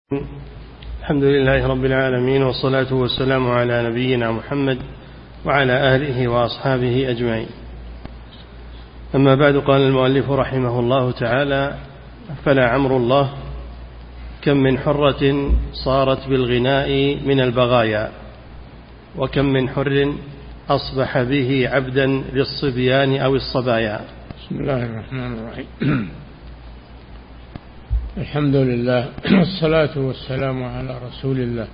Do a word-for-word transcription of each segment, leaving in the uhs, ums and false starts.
الحمد لله رب العالمين، والصلاة والسلام على نبينا محمد وعلى آله وأصحابه أجمعين. أما بعد، قال المؤلف رحمه الله تعالى: فلا عمر الله كم من حرة صارت بالغناء من البغايا، وكم من حر أصبح به عبدا للصبيان أو الصبايا. بسم الله الرحمن الرحيم. الحمد لله والصلاة والسلام على رسول الله.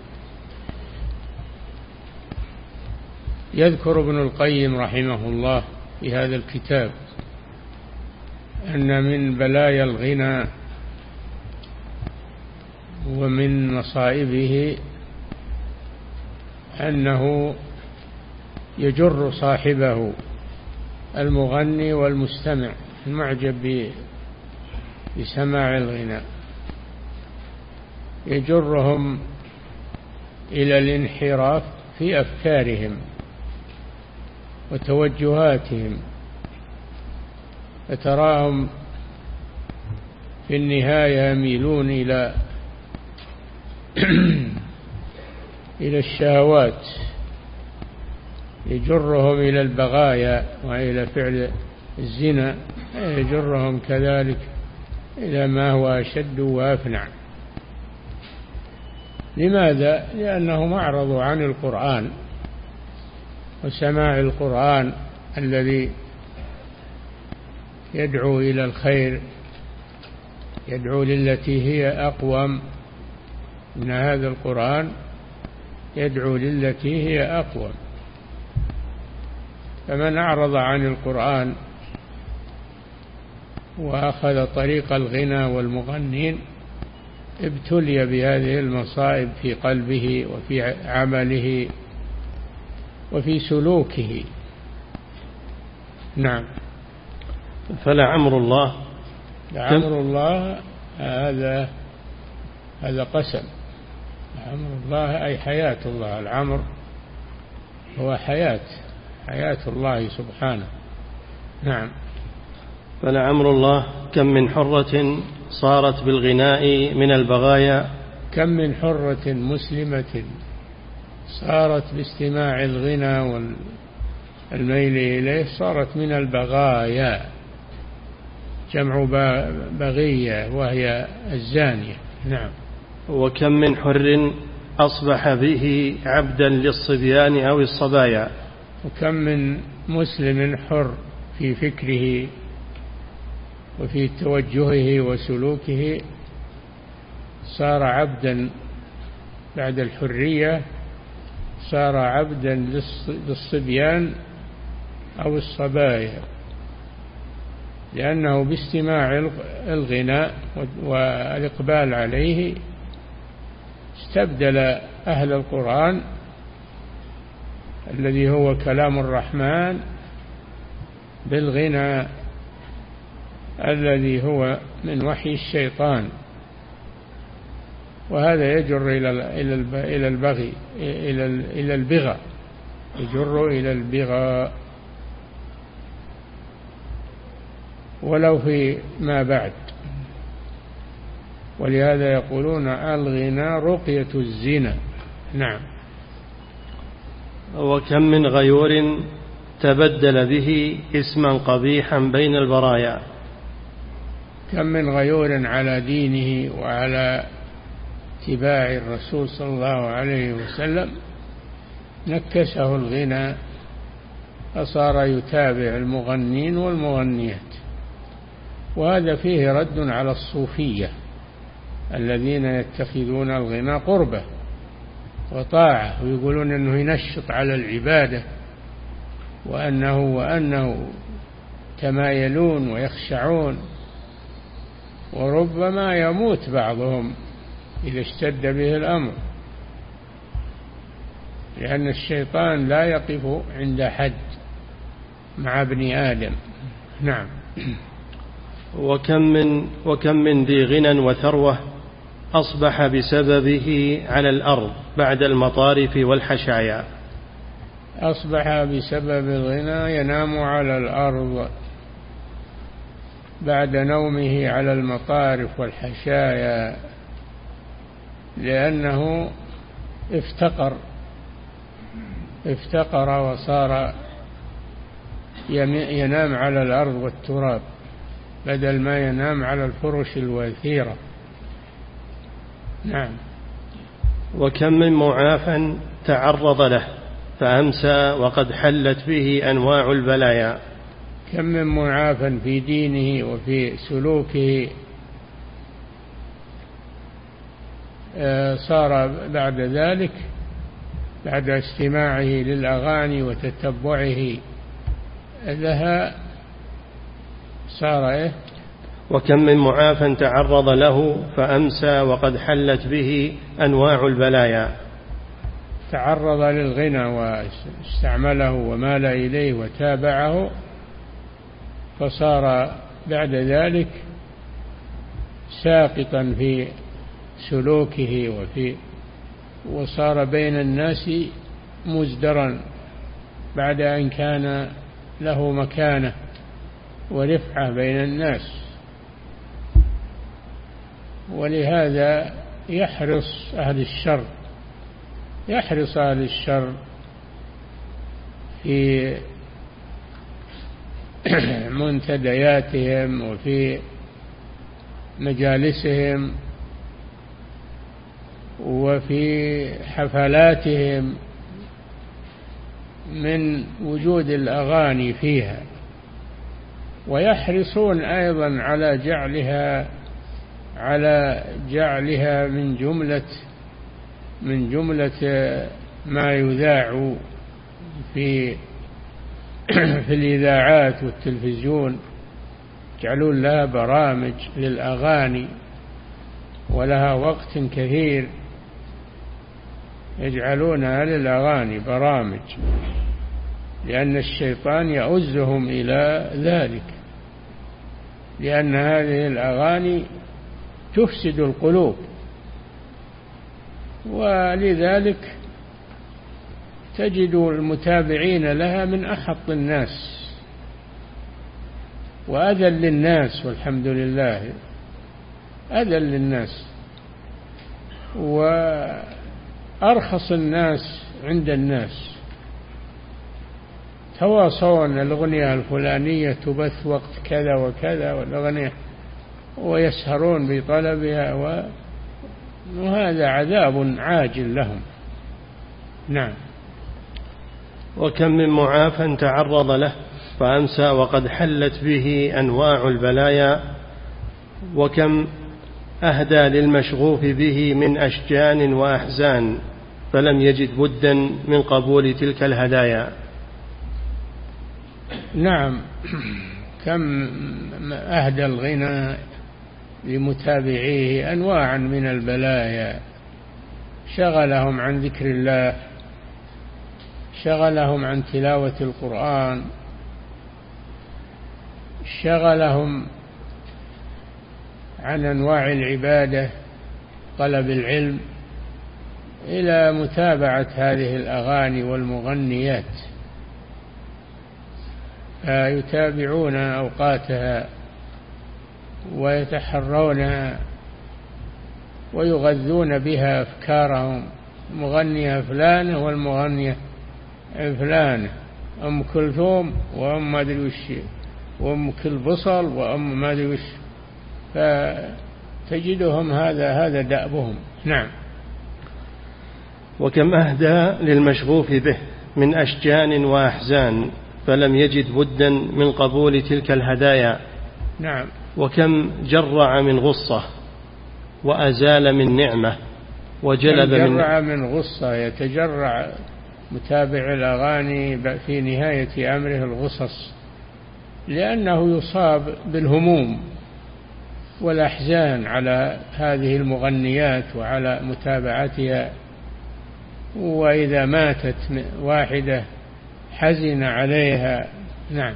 يذكر ابن القيم رحمه الله في هذا الكتاب أن من بلايا الغنى ومن مصائبه أنه يجر صاحبه المغني والمستمع المعجب بسماع الغناء، يجرهم إلى الانحراف في أفكارهم وتوجهاتهم، فتراهم في النهاية يميلون إلى إلى الشهوات، يجرهم إلى البغايا وإلى فعل الزنا، يجرهم كذلك إلى ما هو أشد وأفنع. لماذا؟ لأنهم أعرضوا عن القرآن وسماع القرآن الذي يدعو إلى الخير، يدعو للتي هي أقوم. من هذا القرآن يدعو للتي هي أقوم. فمن أعرض عن القرآن وأخذ طريق الغنى والمغنين ابتلي بهذه المصائب في قلبه وفي عمله وفي سلوكه. نعم. فلا عمر الله عمر الله هذا هذا قسم. عمر الله أي حياة الله. العمر هو حياة حياة الله سبحانه. نعم. فلعمر الله كم من حرة صارت بالغناء من البغايا، كم من حرة مسلمة صارت باستماع الغنى والميل إليه صارت من البغايا، جمع بغية وهي الزانية. نعم. وكم من حر أصبح به عبدا للصبيان أو الصبايا، وكم من مسلم حر في فكره وفي توجهه وسلوكه صار عبدا بعد الحرية، صار عبدا للصبيان أو الصبايا، لأنه باستماع الغناء والإقبال عليه استبدل أهل القرآن الذي هو كلام الرحمن بالغنى الذي هو من وحي الشيطان، وهذا يجر إلى إلى البغي إلى إلى البغى، يجر إلى البغى ولو في ما بعد. ولهذا يقولون الغنى رقية الزنا. نعم. وكم من غيور تبدل به اسما قبيحا بين البرايا، كم من غيور على دينه وعلى اتباع الرسول صلى الله عليه وسلم نكسه الغنى فصار يتابع المغنين والمغنيات. وهذا فيه رد على الصوفية الذين يتخذون الغنى قربة وطاعة، ويقولون أنه ينشط على العبادة، وأنه وأنه تمايلون ويخشعون، وربما يموت بعضهم إذا اشتد به الأمر، لأن الشيطان لا يقف عند حد مع ابن آدم. نعم. وكم من وكم من ذي غنى وثروة أصبح بسببه على الأرض بعد المطارف والحشايا، أصبح بسبب الغنى ينام على الأرض بعد نومه على المطارف والحشايا، لأنه افتقر افتقر وصار ينام على الأرض والتراب بدل ما ينام على الفرش الوثيرة. نعم. وكم من معافى تعرض له فأمسى وقد حلت به أنواع البلايا. كم من معافى في دينه وفي سلوكه صار بعد ذلك بعد استماعه للأغاني وتتبعه لها صار إيه؟ وكم من معافى تعرض له فأمسى وقد حلت به أنواع البلايا. تعرض للغنى واستعمله ومال إليه وتابعه فصار بعد ذلك ساقطا في سلوكه وفي وصار بين الناس مزدرا بعد أن كان له مكانة ورفعة بين الناس. ولهذا يحرص أهل الشر يحرص أهل الشر في منتدياتهم وفي مجالسهم وفي حفلاتهم من وجود الأغاني فيها، ويحرصون أيضا على جعلها على جعلها من جملة من جملة ما يذاع في في الإذاعات والتلفزيون، يجعلون لها برامج للأغاني ولها وقت كثير يجعلونها للأغاني برامج، لأن الشيطان يؤزهم إلى ذلك، لأن هذه الأغاني تفسد القلوب، ولذلك تجد المتابعين لها من أحط الناس وأذل الناس، والحمد لله أذل الناس وأرخص الناس عند الناس. تواصون الأغنية الفلانية تبث وقت كذا وكذا والأغنية ويسهرون بطلبها، وهذا عذاب عاجل لهم. نعم. وكم من معافى تعرض له فأمسى وقد حلت به أنواع البلايا. وكم أهدى للمشغوف به من أشجان وأحزان فلم يجد بدا من قبول تلك الهدايا. نعم. كم أهدى الغنى لمتابعيه أنواعا من البلايا، شغلهم عن ذكر الله، شغلهم عن تلاوة القرآن، شغلهم عن أنواع العبادة، طلب العلم، إلى متابعة هذه الأغاني والمغنيات، فيتابعون أوقاتها ويتحرونها ويغذون بها أفكارهم. مغنية فلانة والمغنية فلانة، أم كلثوم وأم ما أدري وش، وأم كل بصل وأم ما أدري وش، فتجدهم هذا هذا دأبهم. نعم. وكم أهدى للمشغوف به من أشجان وأحزان فلم يجد بدا من قبول تلك الهدايا. نعم. وكم جرع من غصة وأزال من نعمة وجلب من جرع من غصة، يتجرع متابع الأغاني في نهاية أمره الغصص، لأنه يصاب بالهموم والأحزان على هذه المغنيات وعلى متابعتها، وإذا ماتت واحدة حزن عليها. نعم.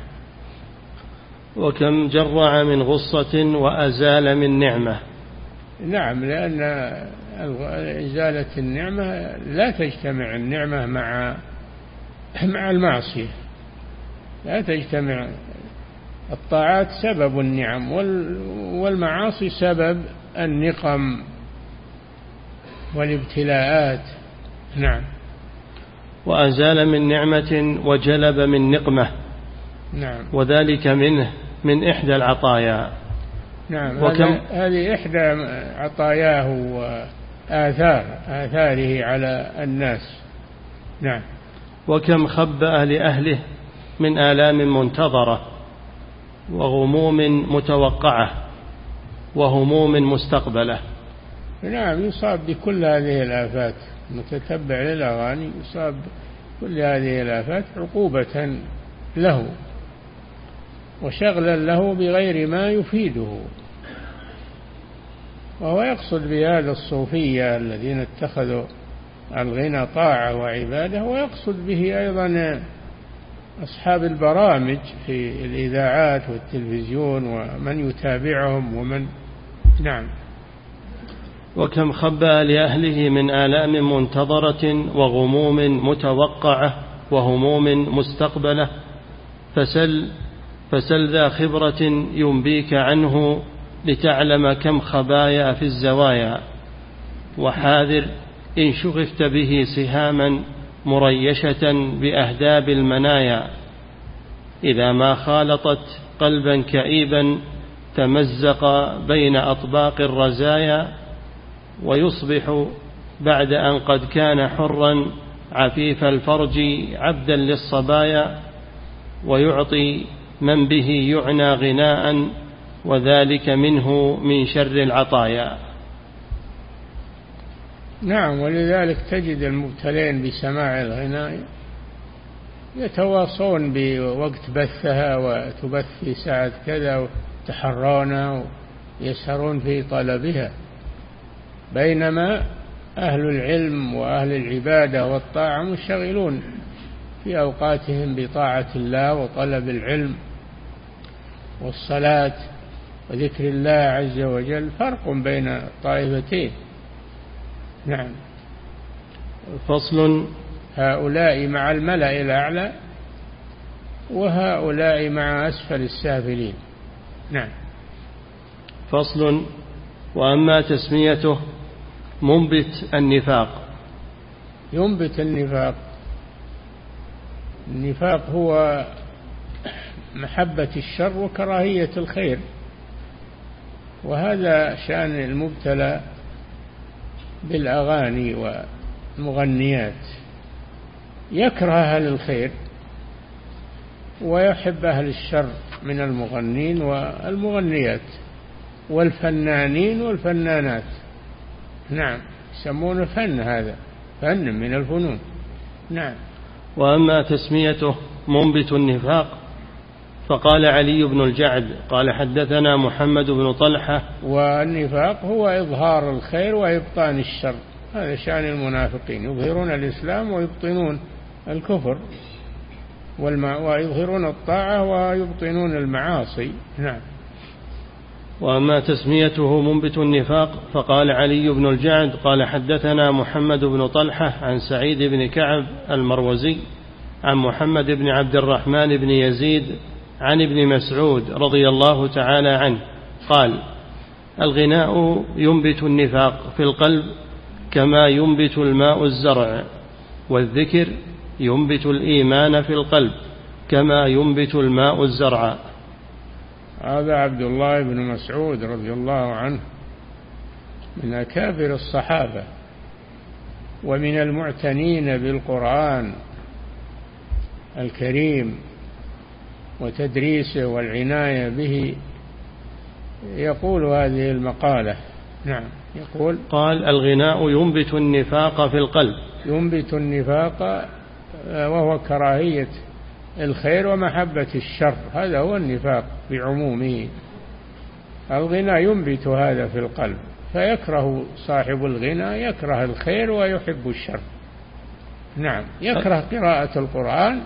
وكم جرع من غصة وأزال من نعمة. نعم، لأن إزالة النعمة لا تجتمع النعمة مع مع المعصية، لا تجتمع. الطاعات سبب النعم والمعاصي سبب النقم، والابتلاءات. نعم. وأزال من نعمة وجلب من نقمة. نعم. وذلك منه من إحدى العطايا. نعم. وكم هذه إحدى عطاياه وآثار آثاره على الناس. نعم. وكم خبأ لأهله من آلام منتظرة وغموم متوقعة وهموم مستقبلة. نعم. يصاب بكل هذه الآفات، متتبع للأغاني يصاب كل هذه الآفات عقوبة له وشغلا له بغير ما يفيده. وهو يقصد بهذا الصوفية الذين اتخذوا الغنى طاعة وعبادة، ويقصد به أيضا أصحاب البرامج في الإذاعات والتلفزيون ومن يتابعهم ومن. نعم. وكم خبأ لأهله من آلام منتظرة وغموم متوقعة وهموم مستقبلة، فسل فسل ذا خبرة ينبيك عنه لتعلم كم خبايا في الزوايا، وحاذر إن شغفت به سهاما مريشة بأهداب المنايا، إذا ما خالطت قلبا كئيبا تمزق بين أطباق الرزايا، ويصبح بعد أن قد كان حرا عفيف الفرج عبدا للصبايا، ويعطي من به يعنى غناء وذلك منه من شر العطايا. نعم. ولذلك تجد المبتلين بسماع الغناء يتواصون بوقت بثها وتبث في ساعة كذا وتحرون ويسهرون في طلبها، بينما أهل العلم وأهل العبادة والطاعة مشغلون في أوقاتهم بطاعة الله وطلب العلم والصلاة وذكر الله عز وجل. فرق بين الطائفتين. نعم. فصل. هؤلاء مع الملأ الأعلى وهؤلاء مع أسفل السافلين. نعم. فصل. وأما تسميته منبت النفاق. ينبت النفاق. النفاق هو محبة الشر وكراهية الخير، وهذا شأن المبتلى بالأغاني والمغنيات، يكره أهل الخير ويحب أهل الشر من المغنين والمغنيات والفنانين والفنانات. نعم. يسمونه فن، هذا فن من الفنون. نعم. وأما تسميته منبت النفاق فقال علي بن الجعد قال حدثنا محمد بن طلحة. والنفاق هو إظهار الخير وإبطان الشر، هذا شأن المنافقين، يظهرون الإسلام ويبطنون الكفر، ويظهرون الطاعة ويبطنون المعاصي. نعم. وأما تسميته منبت النفاق فقال علي بن الجعد قال حدثنا محمد بن طلحة عن سعيد بن كعب المروزي عن محمد بن عبد الرحمن بن يزيد عن ابن مسعود رضي الله تعالى عنه قال الغناء ينبت النفاق في القلب كما ينبت الماء الزرع، والذكر ينبت الإيمان في القلب كما ينبت الماء الزرع. هذا عبد الله بن مسعود رضي الله عنه من أكابر الصحابة ومن المعتنين بالقرآن الكريم وتدريسه والعناية به، يقول هذه المقالة. نعم. يقول قال الغناء ينبت النفاق في القلب. ينبت النفاق وهو كراهية الخير ومحبة الشر، هذا هو النفاق بعمومه. الغنى ينبت هذا في القلب، فيكره صاحب الغنى يكره الخير ويحب الشر. نعم. يكره قراءة القرآن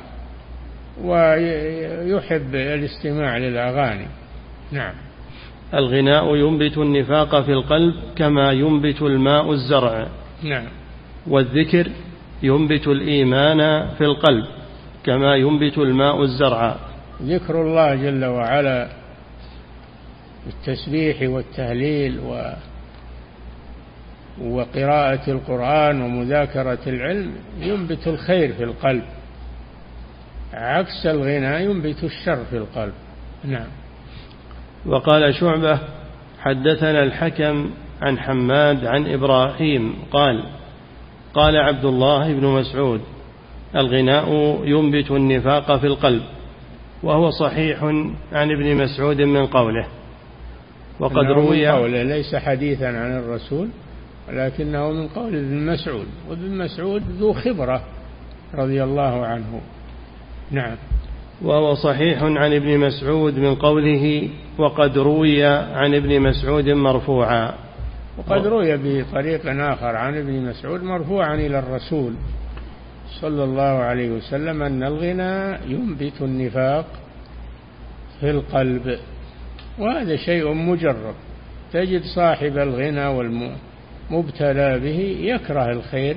ويحب الاستماع للأغاني. نعم. الغناء ينبت النفاق في القلب كما ينبت الماء الزرع. نعم. والذكر ينبت الإيمان في القلب كما ينبت الماء الزرع. ذكر الله جل وعلا بالتسبيح والتهليل وقراءة القرآن ومذاكرة العلم ينبت الخير في القلب، عكس الغنى ينبت الشر في القلب. نعم. وقال شعبة حدثنا الحكم عن حماد عن إبراهيم قال قال عبد الله بن مسعود الغناء ينبت النفاق في القلب، وهو صحيح عن ابن مسعود من قوله. وقد روي قوله ليس حديثا عن الرسول ولكنه من قول ابن مسعود، وابن مسعود ذو خبرة رضي الله عنه. نعم. وهو صحيح عن ابن مسعود من قوله وقد روي عن ابن مسعود مرفوعا. وقد روي بطريق آخر عن ابن مسعود مرفوعا إلى الرسول صلى الله عليه وسلم أن الغنى ينبت النفاق في القلب، وهذا شيء مجرب. تجد صاحب الغنى والمبتلى به يكره الخير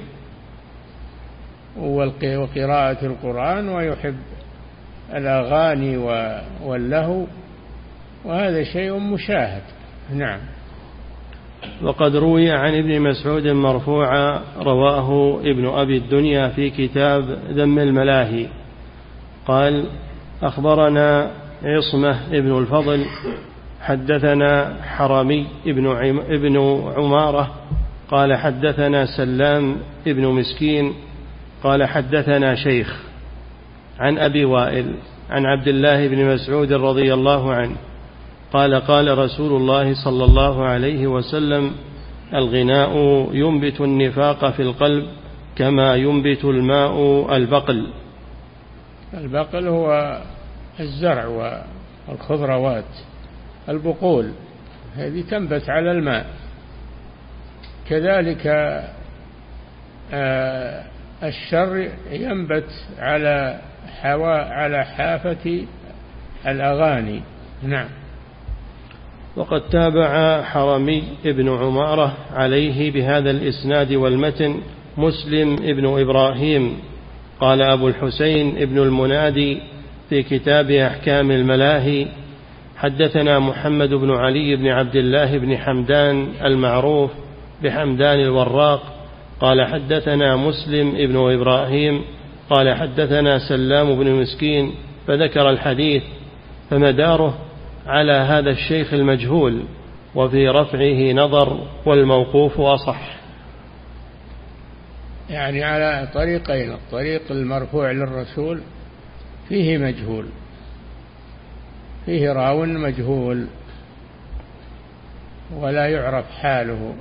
وقراءة القرآن ويحب الأغاني واللهو، وهذا شيء مشاهد. نعم. وقد روي عن ابن مسعود مرفوعا رواه ابن أبي الدنيا في كتاب ذم الملاهي قال أخبرنا عصمة ابن الفضل حدثنا حرمي ابن عمارة قال حدثنا سلام ابن مسكين قال حدثنا شيخ عن أبي وائل عن عبد الله بن مسعود رضي الله عنه قال قال رسول الله صلى الله عليه وسلم الغناء ينبت النفاق في القلب كما ينبت الماء البقل. البقل هو الزرع والخضروات، البقول هذه تنبت على الماء. كذلك الشر ينبت على حواء على حافة الأغاني. نعم. وقد تابع حرمي ابن عمارة عليه بهذا الإسناد والمتن مسلم ابن إبراهيم قال أبو الحسين ابن المنادي في كتاب أحكام الملاهي حدثنا محمد بن علي بن عبد الله بن حمدان المعروف بحمدان الوراق قال حدثنا مسلم ابن إبراهيم قال حدثنا سلام بن مسكين فذكر الحديث، فمداره على هذا الشيخ المجهول، وفي رفعه نظر والموقوف أصح. يعني على طريقين، الطريق المرفوع للرسول فيه مجهول، فيه راو مجهول ولا يعرف حاله،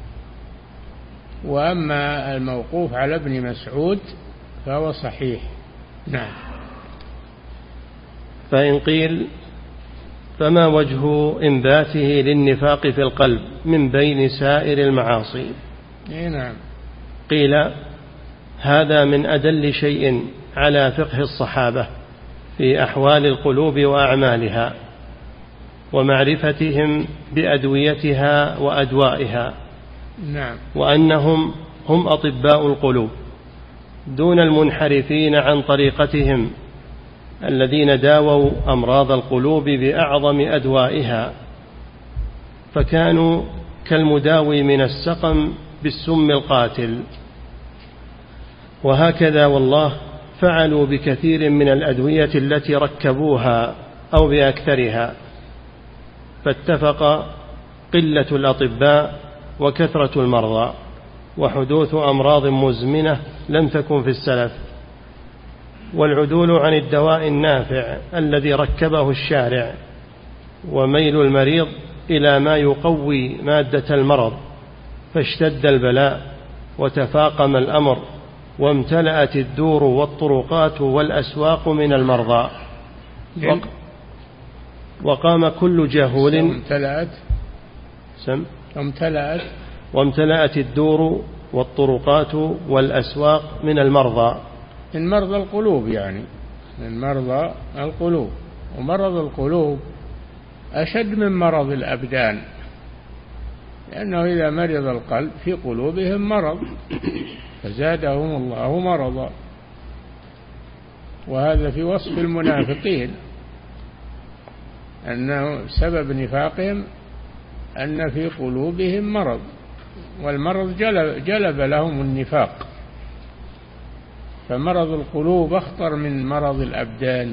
وأما الموقوف على ابن مسعود فهو صحيح. نعم. فإن قيل فما وجه إنباته للنفاق في القلب من بين سائر المعاصي؟ نعم. قيل هذا من أدل شيء على فقه الصحابة في أحوال القلوب وأعمالها ومعرفتهم بأدويتها وأدوائها. نعم. وأنهم هم أطباء القلوب دون المنحرفين عن طريقتهم الذين داووا أمراض القلوب بأعظم أدوائها، فكانوا كالمداوي من السقم بالسم القاتل. وهكذا والله فعلوا بكثير من الأدوية التي ركبوها أو بأكثرها، فاتفق قلة الأطباء وكثرة المرضى وحدوث أمراض مزمنة لم تكن في السلف، والعدول عن الدواء النافع الذي ركبه الشارع، وميل المريض إلى ما يقوي مادة المرض، فاشتد البلاء وتفاقم الأمر وامتلأت الدور والطرقات والأسواق من المرضى، وقام كل جهول امتلأت سم امتلأت وامتلأت الدور والطرقات والأسواق من المرضى، من مرضى القلوب، يعني من مرضى القلوب. ومرض القلوب أشد من مرض الأبدان، لأنه إذا مرض القلب في قلوبهم مرض فزادهم الله مرضا، وهذا في وصف المنافقين أنه سبب نفاقهم أن في قلوبهم مرض. والمرض جلب, جلب لهم النفاق. فمرض القلوب أخطر من مرض الأبدان،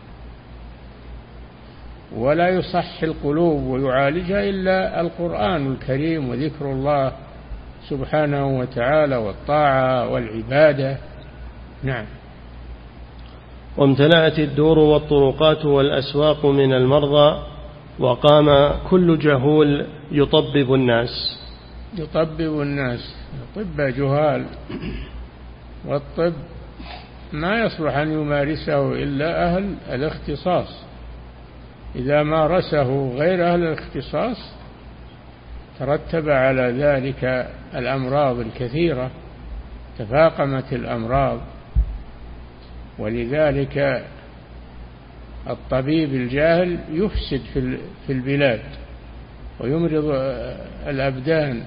ولا يصح القلوب ويعالجها إلا القرآن الكريم وذكر الله سبحانه وتعالى والطاعة والعبادة. نعم. وامتلأت الدور والطرقات والأسواق من المرضى، وقام كل جهول يطبب الناس. يطبب الناس، طب جهال، والطب ما يصلح أن يمارسه إلا أهل الاختصاص. إذا مارسه غير أهل الاختصاص ترتب على ذلك الأمراض الكثيرة، تفاقمت الأمراض. ولذلك الطبيب الجاهل يفسد في البلاد ويمرض الأبدان،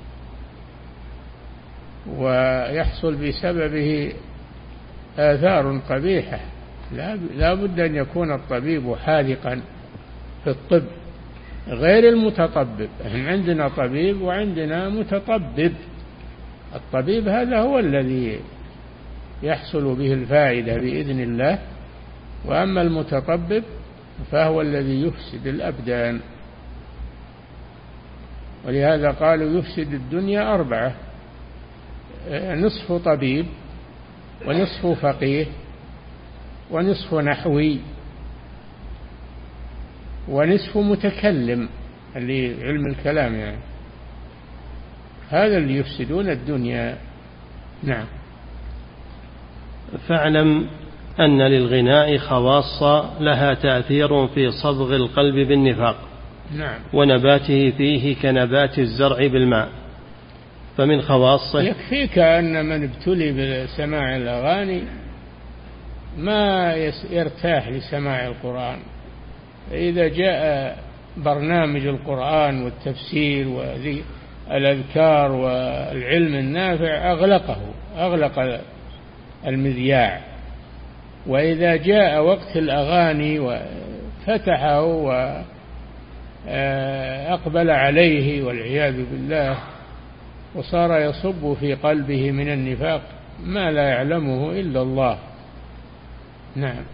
ويحصل بسببه آثار قبيحة. لا بد أن يكون الطبيب حاذقا في الطب غير المتطبب. عندنا طبيب وعندنا متطبب. الطبيب هذا هو الذي يحصل به الفائدة بإذن الله، وأما المتطبب فهو الذي يفسد الأبدان. ولهذا قالوا يفسد الدنيا أربعة: نصف طبيب، ونصف فقيه، ونصف نحوي، ونصف متكلم اللي علم الكلام يعني. هذا اللي يفسدون الدنيا. نعم. فاعلم أن للغناء خواص لها تأثير في صبغ القلب بالنفاق. نعم. ونباته فيه كنبات الزرع بالماء. فمن خواصه يكفيك أن من ابتلي بسماع الأغاني ما يرتاح لسماع القرآن. إذا جاء برنامج القرآن والتفسير والأذكار والعلم النافع أغلقه، أغلق المذياع. وإذا جاء وقت الأغاني وفتحه وأقبل عليه والعياذ بالله، وصار يصب في قلبه من النفاق ما لا يعلمه إلا الله. نعم.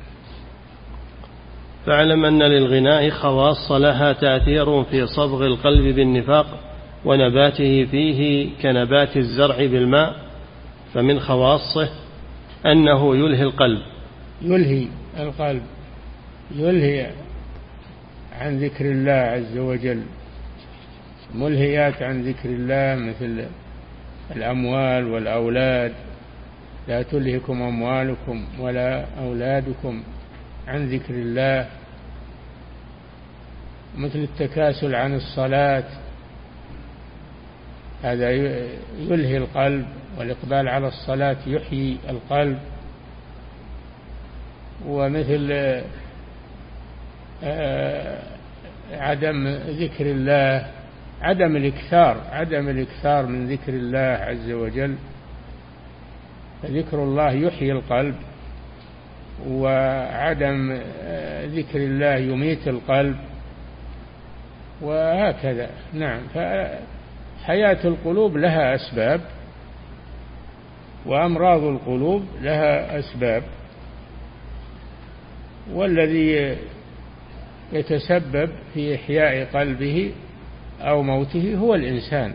فاعلم أن للغناء خواص لها تأثير في صبغ القلب بالنفاق، ونباته فيه كنبات الزرع بالماء. فمن خواصه أنه يلهي القلب. يلهي القلب، يلهي عن ذكر الله عز وجل. ملهيات عن ذكر الله مثل الأموال والأولاد: لا تلهكم أموالكم ولا أولادكم عن ذكر الله. مثل التكاسل عن الصلاة، هذا يلهي القلب، والإقبال على الصلاة يحيي القلب. ومثل عدم ذكر الله، عدم الإكثار عدم الإكثار من ذكر الله عز وجل. فذكر الله يحيي القلب، وعدم ذكر الله يميت القلب، وهكذا. نعم. فحياة القلوب لها أسباب، وأمراض القلوب لها أسباب. والذي يتسبب في إحياء قلبه أو موته هو الإنسان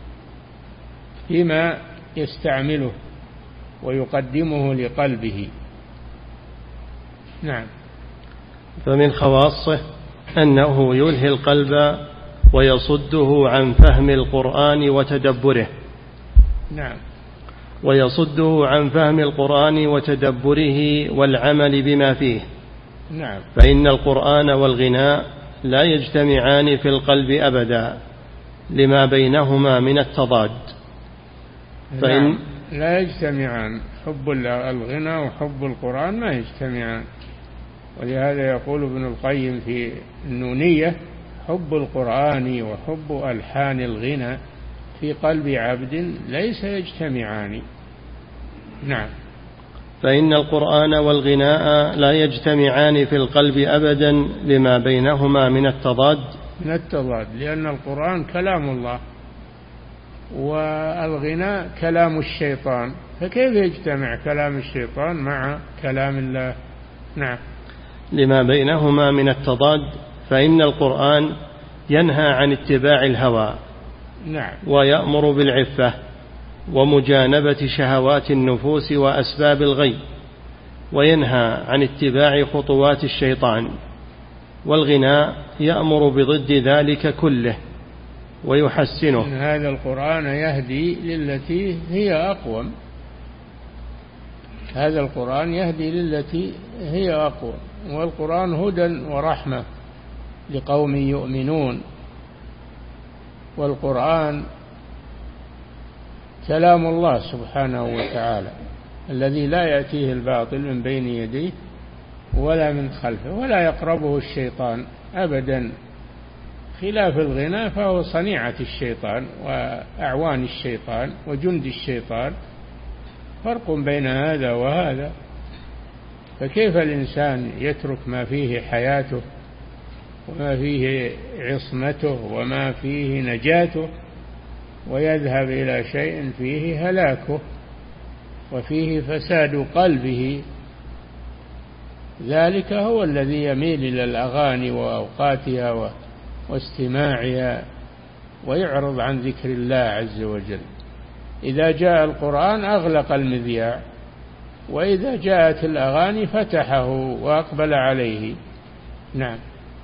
فيما يستعمله ويقدمه لقلبه. نعم. فمن خواصه أنه يلهي القلب ويصده عن فهم القرآن وتدبره. نعم. ويصده عن فهم القرآن وتدبره والعمل بما فيه. نعم. فإن القرآن والغناء لا يجتمعان في القلب أبدا لما بينهما من التضاد. فإن نعم. لا يجتمعان، حب الغنى وحب القرآن ما يجتمعان. ولهذا يقول ابن القيم في النونية: حب القرآن وحب ألحان الغنى في قلب عبد ليس يجتمعان. نعم. فإن القرآن والغناء لا يجتمعان في القلب أبدا لما بينهما من التضاد من التضاد لأن القرآن كلام الله والغناء كلام الشيطان، فكيف يجتمع كلام الشيطان مع كلام الله؟ نعم. لما بينهما من التضاد، فإن القرآن ينهى عن اتباع الهوى، نعم، ويأمر بالعفة ومجانبة شهوات النفوس وأسباب الغي، وينهى عن اتباع خطوات الشيطان. والغناء يأمر بضد ذلك كله ويحسنه. هذا القرآن يهدي للتي هي أقوم، هذا القرآن يهدي للتي هي أقوم، والقرآن هدى ورحمة لقوم يؤمنون. والقرآن كلام الله سبحانه وتعالى الذي لا يأتيه الباطل من بين يديه ولا من خلفه ولا يقربه الشيطان أبدا، خلاف الغناء فهو صنيعة الشيطان وأعوان الشيطان وجند الشيطان، فرق بين هذا وهذا. فكيف الإنسان يترك ما فيه حياته وما فيه عصمته وما فيه نجاته ويذهب إلى شيء فيه هلاكه وفيه فساد قلبه؟ ذلك هو الذي يميل إلى الأغاني وأوقاتها واستماعها ويعرض عن ذكر الله عز وجل. إذا جاء القرآن أغلق المذياع، وإذا جاءت الأغاني فتحه وأقبل عليه. نعم.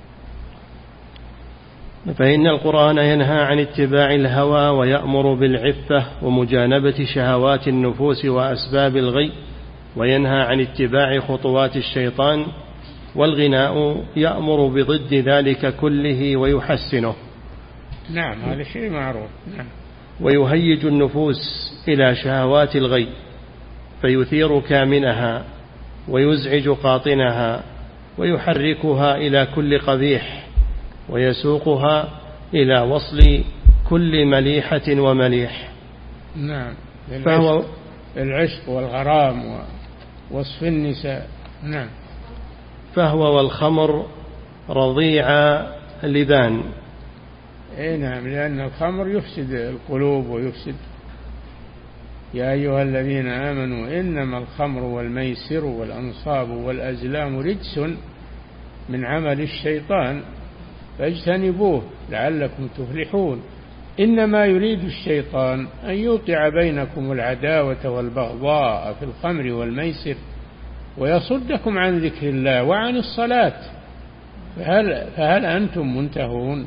فإن القرآن ينهى عن اتباع الهوى ويأمر بالعفة ومجانبة شهوات النفوس وأسباب الغي، وينهى عن اتباع خطوات الشيطان. والغناء يأمر بضد ذلك كله ويحسنه. نعم، هذا شيء معروف. نعم. ويهيج النفوس إلى شهوات الغي فيثير كامنها ويزعج قاطنها ويحركها إلى كل قبيح ويسوقها إلى وصل كل مليحة ومليح. نعم. فهو العشق والغرام ووصف النساء. نعم. فهو والخمر رضيع لبان. اي نعم، لأن الخمر يفسد القلوب ويفسد. يا أيها الذين آمنوا إنما الخمر والميسر والأنصاب والأزلام رجس من عمل الشيطان فاجتنبوه لعلكم تفلحون. إنما يريد الشيطان أن يوقع بينكم العداوة والبغضاء في الخمر والميسر ويصدكم عن ذكر الله وعن الصلاة، فهل, فهل أنتم منتهون؟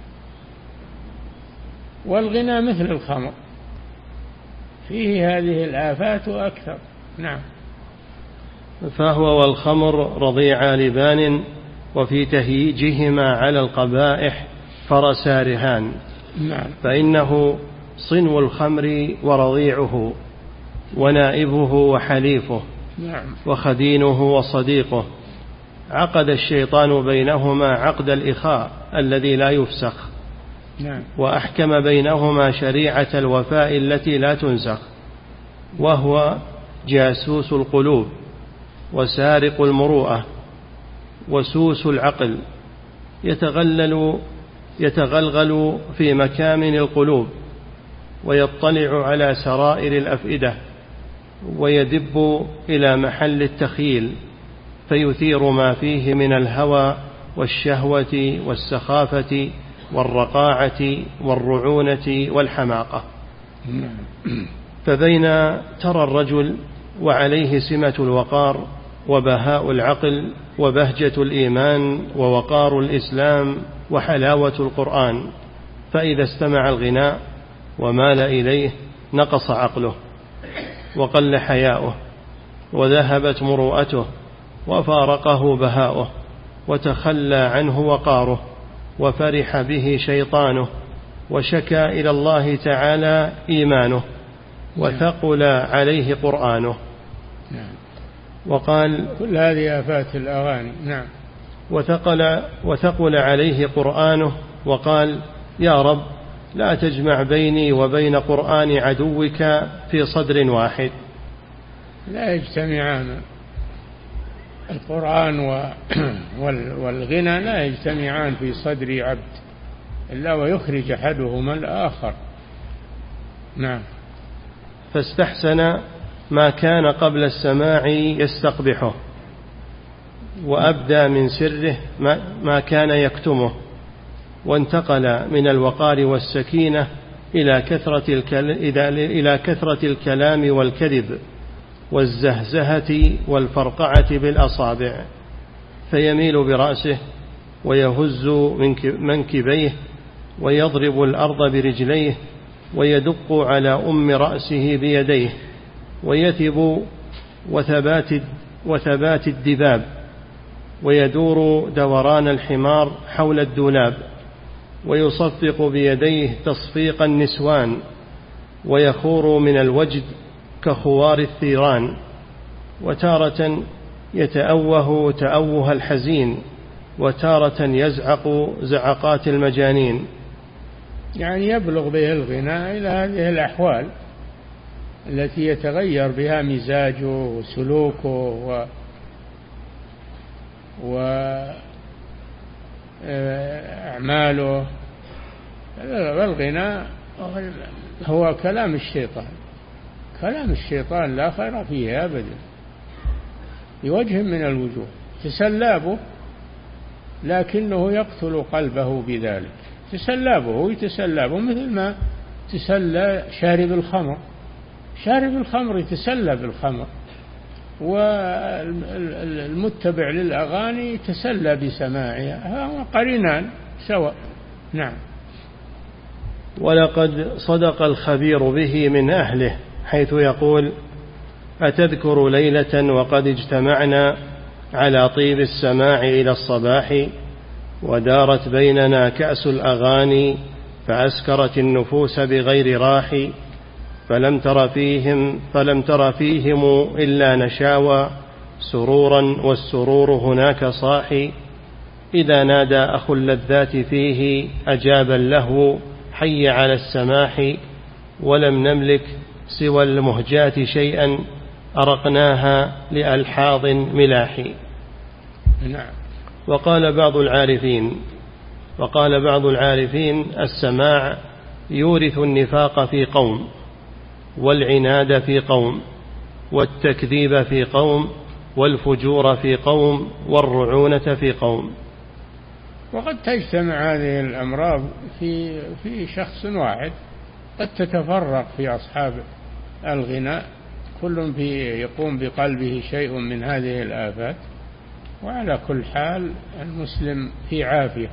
والغنى مثل الخمر فيه هذه الآفات وأكثر. نعم. فهو والخمر رضيع لبان وفي تهييجهما على القبائح فرسا رهان. نعم. فإنه صنو الخمر ورضيعه ونائبه وحليفه. نعم. وخدينه وصديقه. عقد الشيطان بينهما عقد الإخاء الذي لا يفسخ. نعم. وأحكم بينهما شريعة الوفاء التي لا تنسخ، وهو جاسوس القلوب وسارق المروءة وسوس العقل، يتغلل يتغلغل في مكامن القلوب ويطلع على سرائر الأفئدة ويدب إلى محل التخيل فيثير ما فيه من الهوى والشهوة والسخافة والرقاعة والرعونة والحماقة. فبين ترى الرجل وعليه سمة الوقار وبهاء العقل وبهجة الإيمان ووقار الإسلام وحلاوة القرآن، فإذا استمع الغناء ومال إليه نقص عقله وقل حياؤه وذهبت مروءته وفارقه بهاؤه وتخلى عنه وقاره وفرح به شيطانه وشكى إلى الله تعالى إيمانه وثقل عليه قرآنه. وقال كل هذه آفات الأغاني. نعم. وثقل, وثقل عليه قرآنه وقال يا رب لا تجمع بيني وبين قرآن عدوك في صدر واحد. لا يجتمعان، القرآن والغنى لا يجتمعان في صدر عبد إلا ويخرج أحدهما الآخر. نعم. فاستحسن ما كان قبل السماع يستقبحه، وأبدى من سره ما كان يكتمه، وانتقل من الوقار والسكينة إلى كثرة الكلام, إلى كثرة الكلام والكذب والزهزهة والفرقعة بالأصابع، فيميل برأسه ويهز منكبيه ويضرب الأرض برجليه ويدق على أم رأسه بيديه، ويثب وثبات, وثبات الدباب، ويدور دوران الحمار حول الدولاب، ويصفق بيديه تصفيق النسوان، ويخور من الوجد كخوار الثيران، وتارة يتأوه تأوه الحزين، وتارة يزعق زعقات المجانين. يعني يبلغ به الغناء إلى هذه الأحوال التي يتغير بها مزاجه وسلوكه و وأعماله. والغناء هو كلام الشيطان، كلام الشيطان لا خير فيه أبدا بوجه من الوجوه، تسلابه لكنه يقتل قلبه بذلك، تسلابه يتسلابه مثل ما تسلى شارب الخمر، شارب الخمر يتسلى بالخمر، والمتبع للأغاني يتسلى بسماعها، هم قرينان سواء. نعم. ولقد صدق الخبير به من أهله حيث يقول: أتذكر ليلة وقد اجتمعنا على طيب السماع إلى الصباح، ودارت بيننا كأس الأغاني فأسكرت النفوس بغير راح، فلم تر فيهم فلم تر فيهم إلا نشاوى سرورا، والسرور هناك صاحي، إذا نادى أخو اللذات فيه أجاب له حي على السماح، ولم نملك سوى المهجات شيئا أرقناها لألحاظ ملاح. نعم. وقال بعض العارفين وقال بعض العارفين السماع يورث النفاق في قوم، والعناد في قوم، والتكذيب في قوم، والفجور في قوم، والرعونة في قوم. وقد تجتمع هذه الأمراض في في شخص واحد، قد تتفرق في أصحاب الغناء، كل يقوم بقلبه شيء من هذه الآفات. وعلى كل حال المسلم في عافية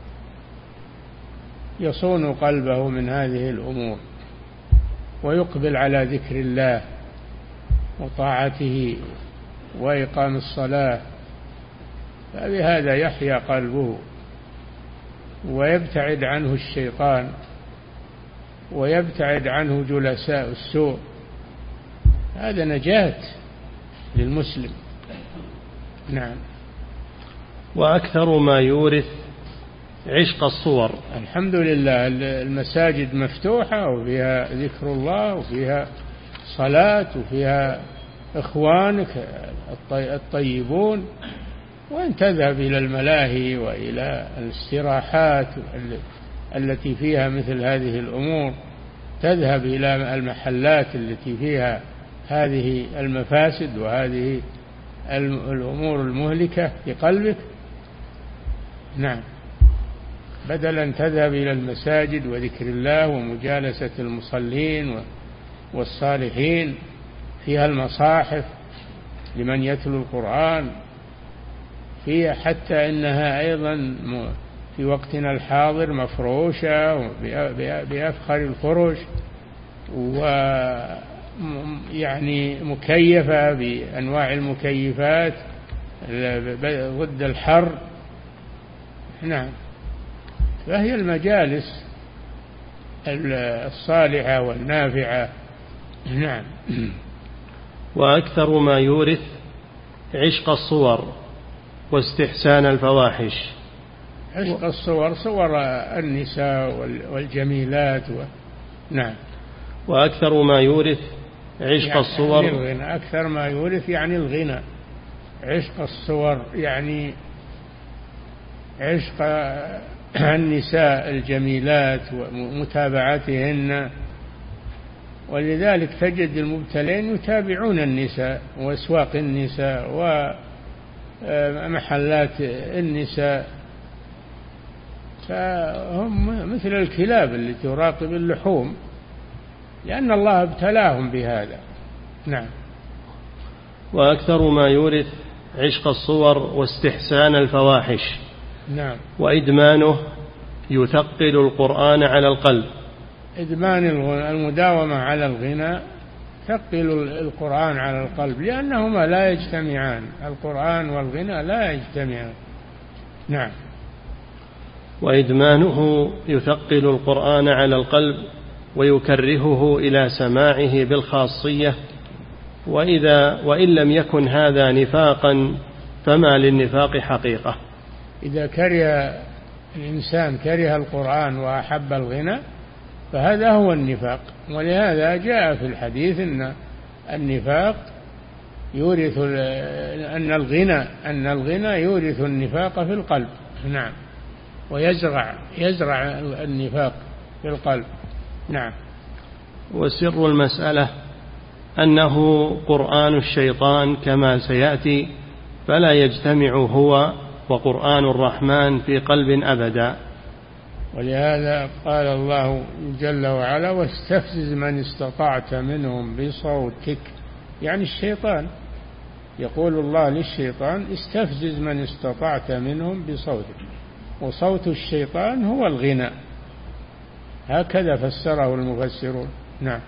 يصون قلبه من هذه الأمور، ويقبل على ذكر الله وطاعته وإقام الصلاة، فبهذا يحيا قلبه ويبتعد عنه الشيطان ويبتعد عنه جلساء السوء. هذا نجاة للمسلم. نعم. وأكثر ما يورث عشق الصور. الحمد لله المساجد مفتوحة وفيها ذكر الله وفيها صلاة وفيها إخوانك الطيبون، وأن تذهب إلى الملاهي وإلى الاستراحات التي فيها مثل هذه الأمور، تذهب إلى المحلات التي فيها هذه المفاسد وهذه الأمور المهلكة لقلبك. نعم. بدلا تذهب إلى المساجد وذكر الله ومجالسة المصلين والصالحين، فيها المصاحف لمن يتلو القرآن، فيها حتى إنها أيضا في وقتنا الحاضر مفروشة بأفخر الفرش، ويعني مكيفة بأنواع المكيفات ضد الحر. نعم. فهي المجالس الصالحة والنافعة. نعم. وأكثر ما يورث عشق الصور واستحسان الفواحش. عشق الصور، صور النساء والجميلات و... نعم. وأكثر ما يورث عشق يعني الصور الغنى. أكثر ما يورث يعني الغنى. عشق الصور يعني عشق النساء الجميلات ومتابعتهن ولذلك تجد المبتلين يتابعون النساء وأسواق النساء ومحلات النساء، فهم مثل الكلاب التي تراقب اللحوم، لأن الله ابتلاهم بهذا. نعم. وأكثر ما يورث عشق الصور واستحسان الفواحش. نعم. وإدمانه يثقل القرآن على القلب. إدمان المداومة على الغناء ثقل القرآن على القلب، لأنهما لا يجتمعان، القرآن والغناء لا يجتمعان. نعم. وإدمانه يثقل القرآن على القلب ويكرهه إلى سماعه بالخاصية، وإذا وإن لم يكن هذا نفاقا فما للنفاق حقيقة. إذا كره الإنسان كره القرآن وأحب الغنى فهذا هو النفاق، ولهذا جاء في الحديث أن النفاق يورث أن الغنى أن الغنى يورث النفاق في القلب. نعم. ويزرع يزرع النفاق في القلب. نعم. وسر المسألة أنه قرآن الشيطان كما سيأتي، فلا يجتمع هو وقرآن الرحمن في قلب أبدا. ولهذا قال الله جل وعلا: واستفزز من استطعت منهم بصوتك، يعني الشيطان. يقول الله للشيطان: استفزز من استطعت منهم بصوتك، وصوت الشيطان هو الغناء، هكذا فسره المفسرون. نعم.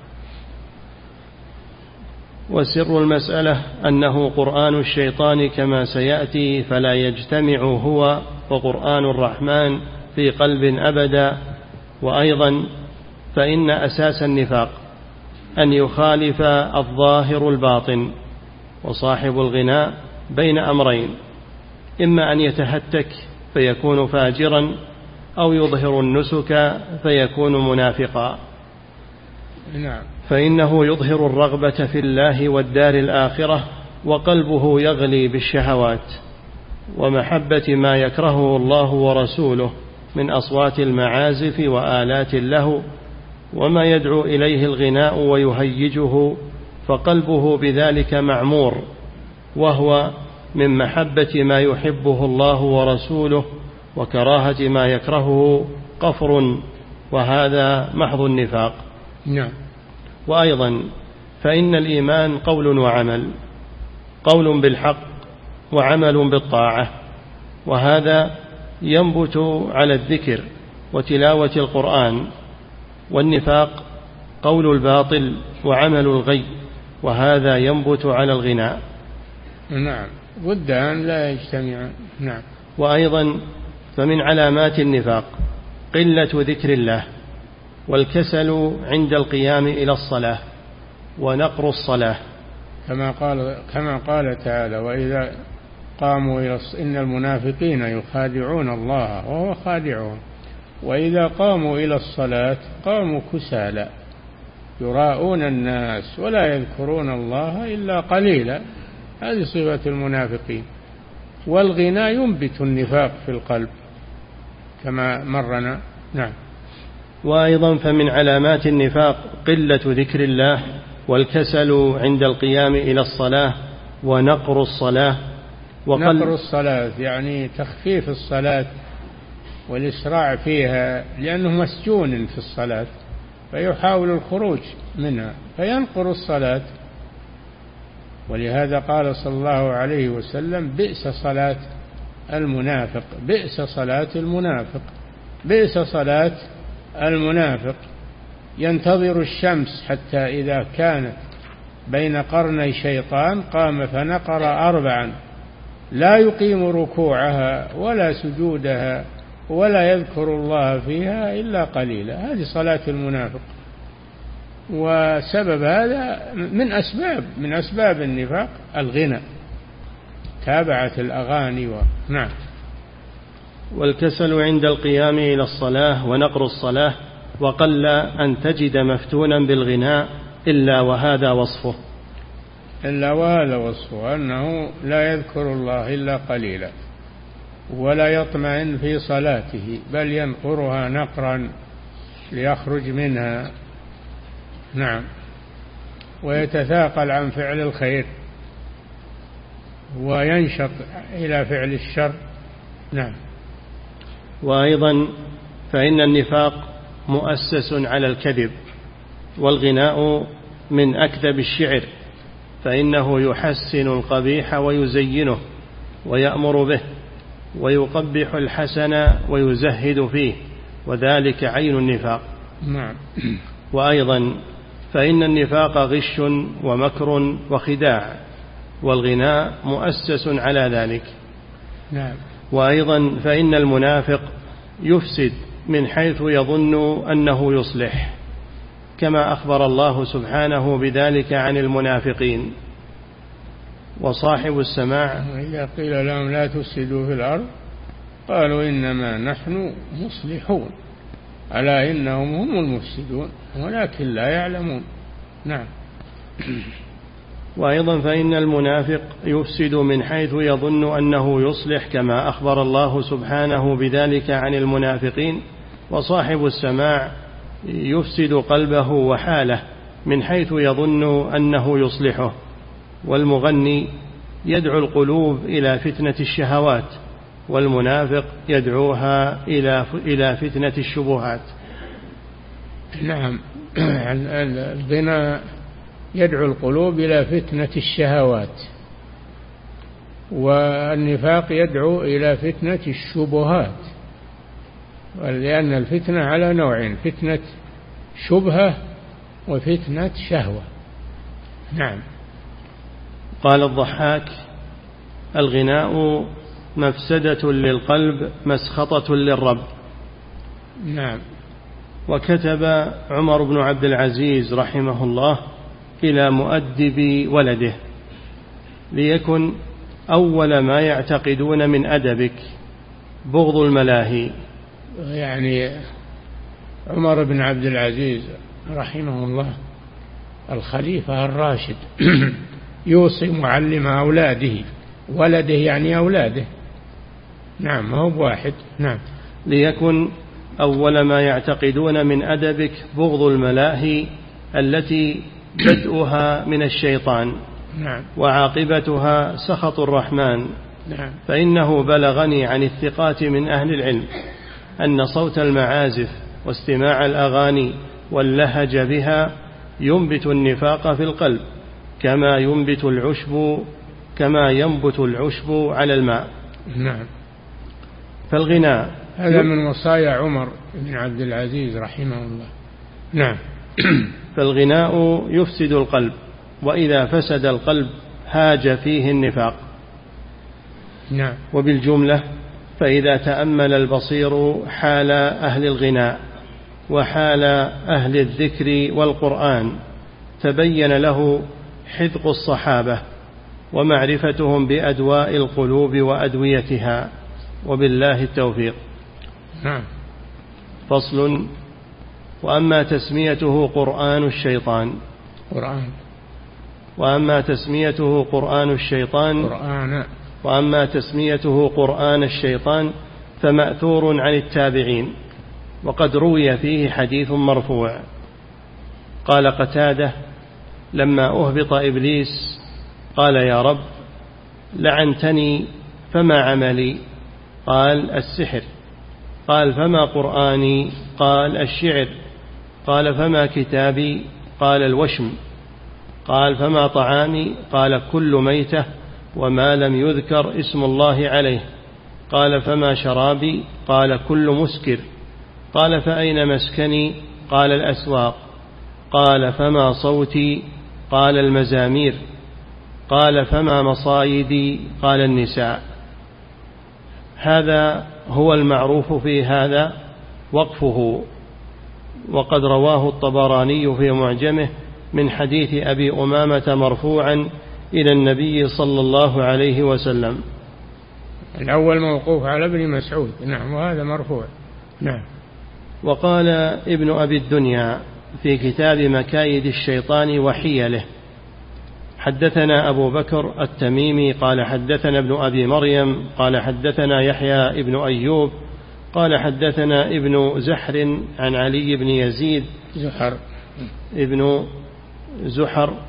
وسر المسألة أنه قرآن الشيطان كما سيأتي، فلا يجتمع هو وقرآن الرحمن في قلب أبدا. وأيضا فإن أساس النفاق أن يخالف الظاهر الباطن، وصاحب الغناء بين أمرين: إما أن يتهتك فيكون فاجرا، أو يظهر النسك فيكون منافقا. نعم. فإنه يظهر الرغبة في الله والدار الآخرة، وقلبه يغلي بالشهوات ومحبة ما يكرهه الله ورسوله من أصوات المعازف وآلات اللهو وما يدعو إليه الغناء ويهيجه، فقلبه بذلك معمور، وهو من محبة ما يحبه الله ورسوله وكراهة ما يكرهه قفر، وهذا محض النفاق. نعم. وأيضا فإن الإيمان قول وعمل، قول بالحق وعمل بالطاعة، وهذا ينبت على الذكر وتلاوة القرآن. والنفاق قول الباطل وعمل الغي، وهذا ينبت على الغناء. نعم. ضدان لا يجتمعان. نعم. وأيضا فمن علامات النفاق قلة ذكر الله، والكسل عند القيام إلى الصلاة، ونقر الصلاة، كما قال كما قال تعالى: وإذا قاموا إلى إن المنافقين يخادعون الله وهو خادعهم، وإذا قاموا إلى الصلاة قاموا كسالى يراءون الناس ولا يذكرون الله إلا قليلا. هذه صفة المنافقين. والغنى ينبت النفاق في القلب كما مرنا. نعم. وأيضا فمن علامات النفاق قلة ذكر الله، والكسل عند القيام إلى الصلاة، ونقر الصلاة. وقل نقر الصلاة يعني تخفيف الصلاة والإسراع فيها، لأنه مسجون في الصلاة فيحاول الخروج منها فينقر الصلاة. ولهذا قال صلى الله عليه وسلم: بئس صلاة المنافق، بئس صلاة المنافق، بئس صلاة المنافق. ينتظر الشمس حتى إذا كانت بين قرني شيطان قام فنقر أربعا، لا يقيم ركوعها ولا سجودها ولا يذكر الله فيها إلا قليلا. هذه صلاة المنافق. وسبب هذا من أسباب من أسباب النفاق الغنى، تابعة الأغاني و... نعم. والكسل عند القيام إلى الصلاة، ونقر الصلاة. وقل أن تجد مفتونا بالغناء إلا وهذا وصفه إلا وهذا وصفه أنه لا يذكر الله إلا قليلا، ولا يطمئن في صلاته، بل ينقرها نقرا ليخرج منها. نعم. ويتثاقل عن فعل الخير وينشط إلى فعل الشر. نعم. وأيضا فإن النفاق مؤسس على الكذب، والغناء من أكذب الشعر، فإنه يحسن القبيح ويزينه ويأمر به، ويقبح الحسن ويزهد فيه، وذلك عين النفاق. نعم. وأيضا فإن النفاق غش ومكر وخداع، والغناء مؤسس على ذلك. نعم. وأيضا فإن المنافق يفسد من حيث يظن أنه يصلح، كما أخبر الله سبحانه بذلك عن المنافقين. وصاحب السماع إذا قيل لهم لا تفسدوا في الأرض قالوا إنما نحن مصلحون ألا إنهم هم المفسدون ولكن لا يعلمون. نعم. وأيضا فإن المنافق يفسد من حيث يظن أنه يصلح، كما أخبر الله سبحانه بذلك عن المنافقين. وصاحب السماع يفسد قلبه وحاله من حيث يظن أنه يصلحه. والمغني يدعو القلوب إلى فتنة الشهوات، والمنافق يدعوها إلى فتنة الشبهات. نعم. الغنى يدعو القلوب إلى فتنة الشهوات، والنفاق يدعو إلى فتنة الشبهات، لأن الفتنة على نوعين: فتنة شبهة وفتنة شهوة. نعم. قال الضحاك: الغناء مفسدة للقلب مسخطة للرب. نعم. وكتب عمر بن عبد العزيز رحمه الله إلى مؤدب ولده: ليكن أول ما يعتقدون من أدبك بغض الملاهي. يعني عمر بن عبد العزيز رحمه الله الخليفة الراشد يوصي معلم أولاده، ولده يعني أولاده، نعم ما هو بواحد. نعم. ليكن أول ما يعتقدون من أدبك بغض الملاهي التي بدءها من الشيطان، نعم، وعاقبتها سخط الرحمن. نعم. فإنه بلغني عن الثقات من أهل العلم أن صوت المعازف واستماع الأغاني واللهج بها ينبت النفاق في القلب، كما ينبت العشب كما ينبت العشب على الماء. نعم. فالغناء هذا من وصايا عمر بن عبد العزيز رحمه الله. نعم. فالغناء يفسد القلب، وإذا فسد القلب هاج فيه النفاق. نعم. وبالجملة فإذا تأمل البصير حال أهل الغناء وحال أهل الذكر والقرآن تبين له حذق الصحابة ومعرفتهم بأدواء القلوب وأدويتها، وبالله التوفيق. نعم. فصل. وأما تسميته قرآن الشيطان قرآن وأما تسميته قرآن الشيطان قرآن وأما تسميته قرآن الشيطان فمأثور عن التابعين، وقد روي فيه حديث مرفوع. قال قتادة: لما أهبط إبليس قال: يا رب لعنتني فما عملي؟ قال: السحر. قال: فما قرآني؟ قال: الشعر. قال: فما كتابي؟ قال: الوشم. قال: فما طعامي؟ قال: كل ميتة وما لم يذكر اسم الله عليه. قال: فما شرابي؟ قال: كل مسكر. قال: فأين مسكني؟ قال: الأسواق. قال: فما صوتي؟ قال: المزامير. قال: فما مصايدي؟ قال: النساء. هذا هو المعروف في هذا وقفه. وقد رواه الطبراني في معجمه من حديث أبي أمامة مرفوعا إلى النبي صلى الله عليه وسلم. الأول موقوف على ابن مسعود، نعم، وهذا مرفوع. نعم. وقال ابن أبي الدنيا في كتاب مكايد الشيطان وحيله: حدثنا أبو بكر التميمي قال حدثنا ابن أبي مريم قال حدثنا يحيى ابن أيوب قال حدثنا ابن زحر عن علي بن يزيد زحر ابن زحر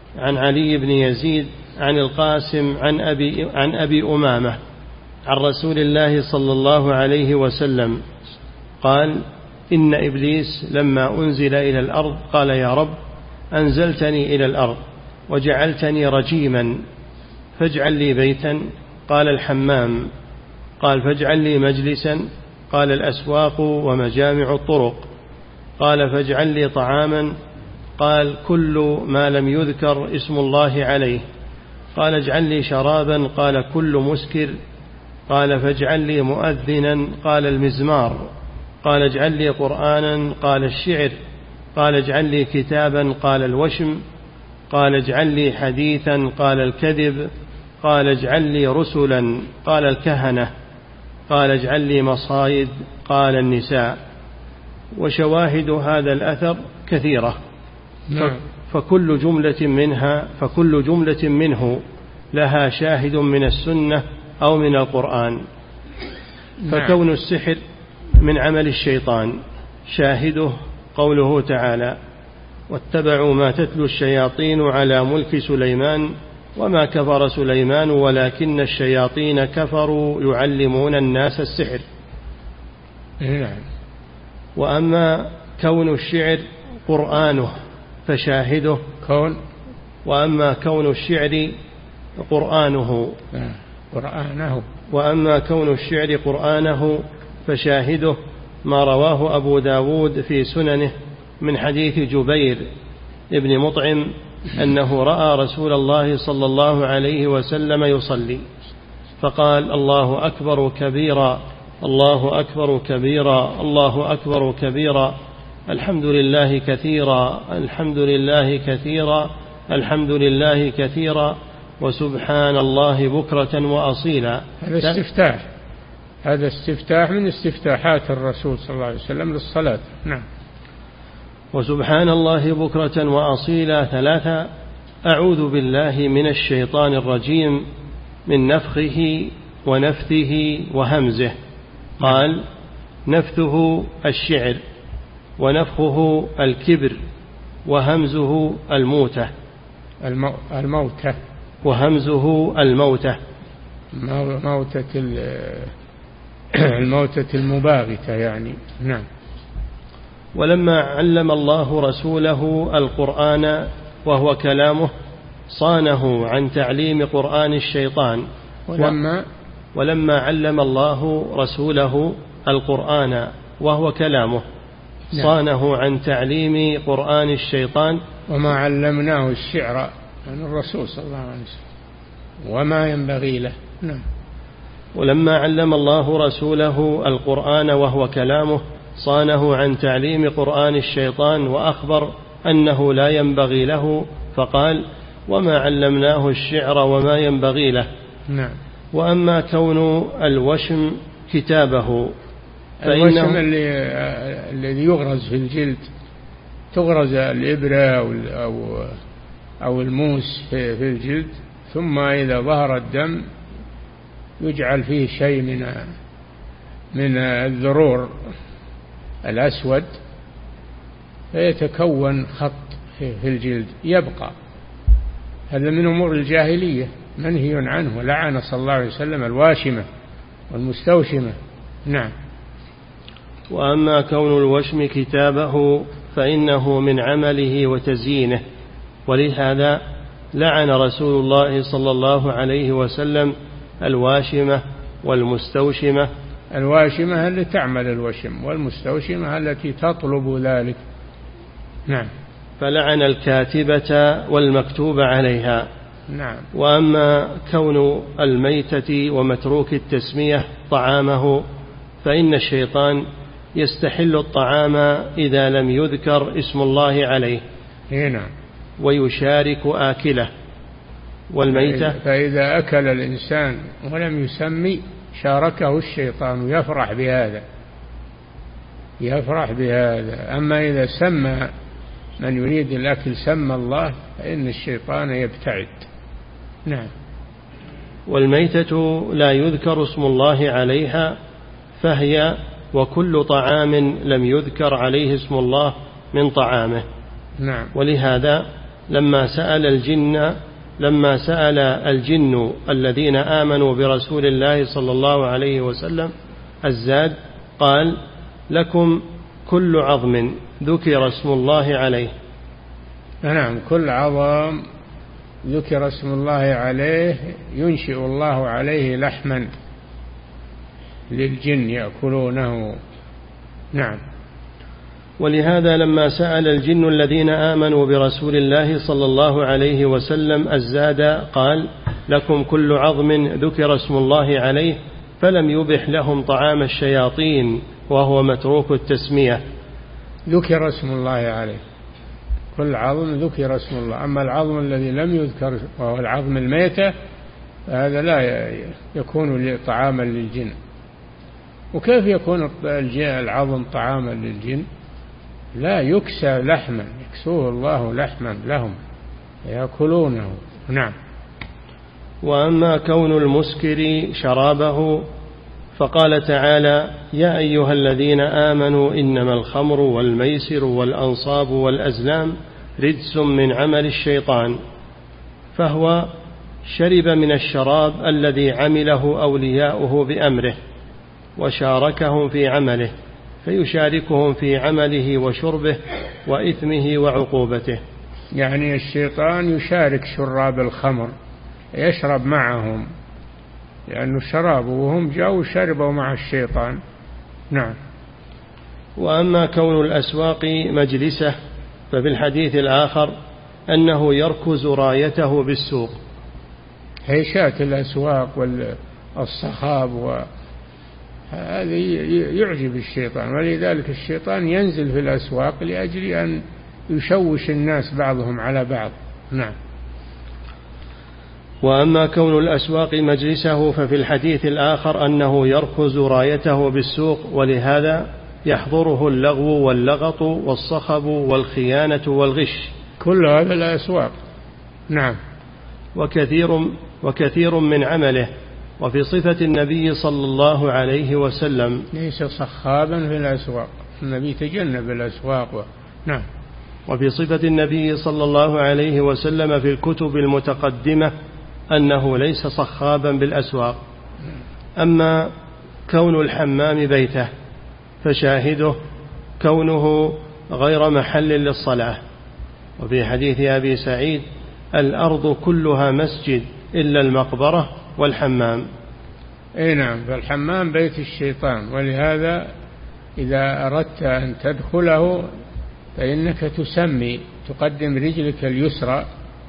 عن علي بن يزيد عن القاسم عن أبي, عن أبي أمامة عن رسول الله صلى الله عليه وسلم قال: إن إبليس لما أنزل إلى الأرض قال: يا رب، أنزلتني إلى الأرض وجعلتني رجيما، فاجعل لي بيتا. قال: الحمام. قال: فاجعل لي مجلسا. قال: الأسواق ومجامع الطرق. قال: فاجعل لي طعاما. قال: كل ما لم يذكر اسم الله عليه. قال: اجعل لي شرابا. قال: كل مسكر. قال: فاجعل لي مؤذنا. قال: المزمار. قال: اجعل لي قرآنا. قال: الشعر. قال: اجعل لي كتابا. قال: الوشم. قال: اجعل لي حديثا. قال: الكذب. قال: اجعل لي رسلا. قال: الكهنة. قال: اجعل لي مصايد. قال: النساء. وشواهد هذا الأثر كثيرة، فكل جملة منها فكل جملة منه لها شاهد من السنة أو من القرآن. فكون السحر من عمل الشيطان شاهده قوله تعالى: واتبعوا ما تتلو الشياطين على ملك سليمان وما كفر سليمان ولكن الشياطين كفروا يعلمون الناس السحر. وأما كون الشعر قرآنه فشاهده كون وأما كون الشعر قرآنه قرآنه وأما كون الشعر قرآنه فشاهده ما رواه أبو داود في سننه من حديث جبير ابن مطعم أنه رأى رسول الله صلى الله عليه وسلم يصلي فقال: الله أكبر كبيرا، الله أكبر كبيرا، الله أكبر كبيرا، الحمد لله كثيرا، الحمد لله كثيرا، الحمد لله كثيرا، وسبحان الله بكرة وأصيلا. هذا استفتاح هذا استفتاح من استفتاحات الرسول صلى الله عليه وسلم للصلاة. نعم. وسبحان الله بكرة وأصيلا ثلاثة. أعوذ بالله من الشيطان الرجيم من نفخه ونفثه وهمزه. قال: نفثه الشعر، ونفخه الكبر، وهمزه الموتة الموتة وهمزه الموتة موتة الموتة المباغتة يعني. نعم. ولما علم الله رسوله القرآن وهو كلامه صانه عن تعليم قرآن الشيطان. ولما ولما علم الله رسوله القرآن وهو كلامه صانه عن تعليم قرآن الشيطان. وما علمناه الشعر عن الرسول صلى الله عليه وسلم وما ينبغي له. نعم. ولما علم الله رسوله القرآن وهو كلامه صانه عن تعليم قرآن الشيطان، وأخبر أنه لا ينبغي له فقال: وما علمناه الشعر وما ينبغي له. نعم. وأما كون الوشم كتابه الوشم اللي الذي يغرز في الجلد، تغرز الإبرة أو أو الموس في الجلد، ثم إذا ظهر الدم يجعل فيه شيء من من الذرور الأسود فيتكون خط في الجلد يبقى. هذا من أمور الجاهلية منهي عنه، لعن صلى الله عليه وسلم الواشمة والمستوشمة. نعم. وأما كون الوشم كتابه فإنه من عمله وتزيينه، ولهذا لعن رسول الله صلى الله عليه وسلم الواشمة والمستوشمة. الواشمة التي تعمل الوشم، والمستوشمة التي تطلب ذلك. نعم. فلعن الكاتبة والمكتوب عليها. نعم. وأما كون الميتة ومتروك التسمية طعامه فإن الشيطان يستحل الطعام إذا لم يذكر اسم الله عليه. نعم. ويشارك آكله. والميتة فإذا أكل الإنسان ولم يسمي شاركه الشيطان، يفرح بهذا يفرح بهذا أما إذا سمى من يريد الأكل سمى الله فإن الشيطان يبتعد. نعم. والميتة لا يذكر اسم الله عليها، فهي وكل طعام لم يذكر عليه اسم الله من طعامه. نعم. ولهذا لما سأل الجن لما سأل الجن الذين آمنوا برسول الله صلى الله عليه وسلم الزاد قال: لكم كل عظم ذكر اسم الله عليه. نعم، كل عظم ذكر اسم الله عليه ينشئ الله عليه لحما للجن يأكلونه. نعم. ولهذا لما سأل الجن الذين آمنوا برسول الله صلى الله عليه وسلم الزاد قال: لكم كل عظم ذكر اسم الله عليه، فلم يبح لهم طعام الشياطين وهو متروك التسمية. ذكر اسم الله عليه، كل عظم ذكر اسم الله. أما العظم الذي لم يذكر وهو العظم الميتة هذا لا يكون طعاما للجن. وكيف يكون العظم طعاما للجن؟ لا، يكسى لحما، يكسوه الله لحما لهم يأكلونه. نعم. وأما كون المسكر شرابه فقال تعالى: يا أيها الذين آمنوا إنما الخمر والميسر والأنصاب والأزلام رجس من عمل الشيطان، فهو شرب من الشراب الذي عمله أولياؤه بأمره وشاركهم في عمله، فيشاركهم في عمله وشربه وإثمه وعقوبته. يعني الشيطان يشارك شراب الخمر، يشرب معهم، لأنه شرابه وهم جاءوا شربوا مع الشيطان. نعم. وأما كون الأسواق مجلسه ففي الحديث الآخر أنه يركز رايته بالسوق. هيشات الأسواق والصخاب وهذا يعجب الشيطان، ولذلك الشيطان ينزل في الأسواق لأجل أن يشوش الناس بعضهم على بعض. نعم. وأما كون الأسواق مجلسه ففي الحديث الآخر أنه يركز رايته بالسوق، ولهذا يحضره اللغو واللغط والصخب والخيانة والغش، كل هذا الأسواق. نعم. وكثير, وكثير من عمله. وفي صفة النبي صلى الله عليه وسلم ليس صخابا في الأسواق، النبي تجنب الأسواق و... نعم. وفي صفة النبي صلى الله عليه وسلم في الكتب المتقدمة أنه ليس صخابا بالأسواق. أما كون الحمام بيته فشاهده كونه غير محل للصلاة. وفي حديث أبي سعيد: الأرض كلها مسجد إلا المقبرة والحمام. أي نعم، فالحمام بيت الشيطان، ولهذا إذا أردت أن تدخله فإنك تسمي، تقدم رجلك اليسرى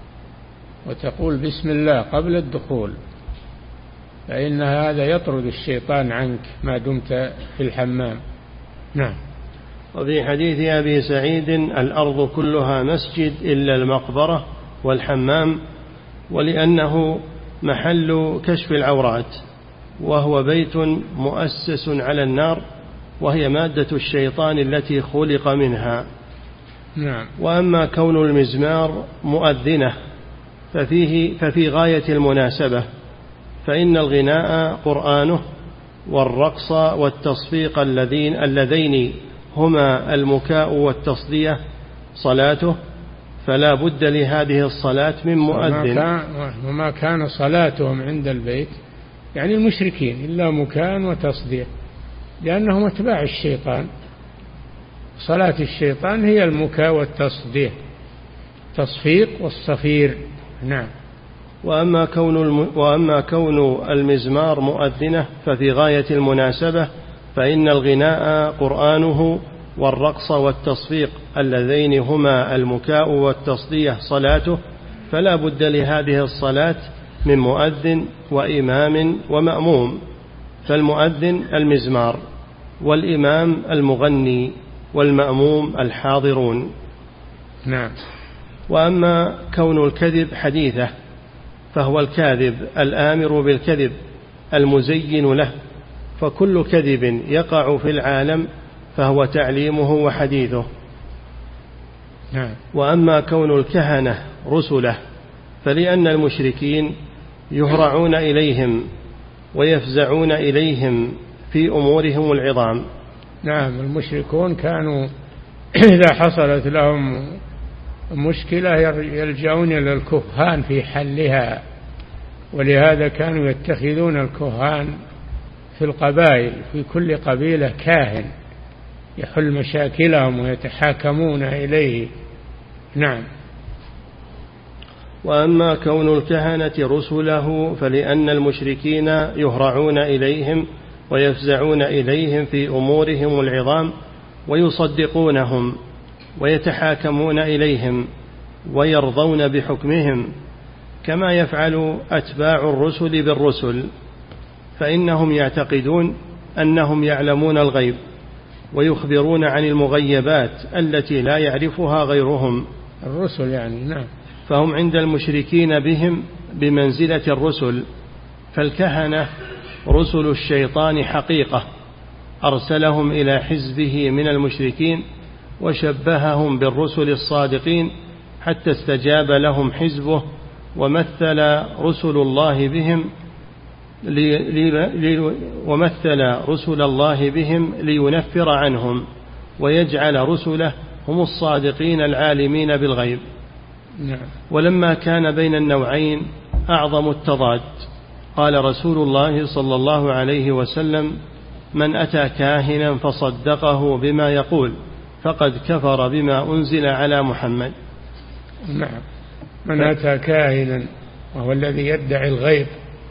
وتقول بسم الله قبل الدخول، فإن هذا يطرد الشيطان عنك ما دمت في الحمام. نعم. وفي حديث أبي سعيد: الأرض كلها مسجد إلا المقبرة والحمام، ولأنه محل كشف العورات، وهو بيت مؤسس على النار، وهي مادة الشيطان التي خلق منها. نعم. وأما كون المزمار مؤذنة ففيه ففي غاية المناسبة، فإن الغناء قرآنه والرقص والتصفيق اللذين اللذين هما المكاء والتصدية صلاته، فلا بد لهذه الصلاة من مؤذن. وما كان صلاتهم عند البيت يعني المشركين إلا مكاء وتصدية، لأنهم اتباع الشيطان. صلاة الشيطان هي المكاء والتصدية، تصفيق والصفير. نعم. وأما كون, الم... وأما كون المزمار مؤذنة ففي غاية المناسبة، فإن الغناء قرآنه والرقص والتصفيق اللذين هما المكاء والتصدية صلاته، فلا بد لهذه الصلاة من مؤذن وإمام ومأموم، فالمؤذن المزمار، والإمام المغني، والمأموم الحاضرون. نعم. وأما كون الكذب حديثة فهو الكاذب الآمر بالكذب المزين له، فكل كذب يقع في العالم فهو تعليمه وحديثه. نعم. وأما كون الكهنة رسله فلأن المشركين يهرعون إليهم ويفزعون إليهم في أمورهم العظام. نعم، المشركون كانوا إذا حصلت لهم المشكلة يلجؤون إلى الكهان في حلها، ولهذا كانوا يتخذون الكهان في القبائل، في كل قبيلة كاهن يحل مشاكلهم ويتحاكمون إليه. نعم. وأما كون الكهنة رسله فلأن المشركين يهرعون إليهم ويفزعون إليهم في أمورهم العظام ويصدقونهم ويتحاكمون إليهم ويرضون بحكمهم، كما يفعل أتباع الرسل بالرسل، فإنهم يعتقدون أنهم يعلمون الغيب ويخبرون عن المغيبات التي لا يعرفها غيرهم. الرسل يعني. نعم. فهم عند المشركين بهم بمنزلة الرسل، فالكهنة رسل الشيطان حقيقة، أرسلهم إلى حزبه من المشركين وشبههم بالرسل الصادقين حتى استجاب لهم حزبه، ومثل رسل الله بهم لي لي ومثل رسل الله بهم لينفر عنهم ويجعل رسله هم الصادقين العالمين بالغيب. نعم. ولما كان بين النوعين أعظم التضاد قال رسول الله صلى الله عليه وسلم: من أتى كاهنا فصدقه بما يقول فقد كفر بما أنزل على محمد. نعم. من أتى كاهنا وهو الذي يدعي الغيب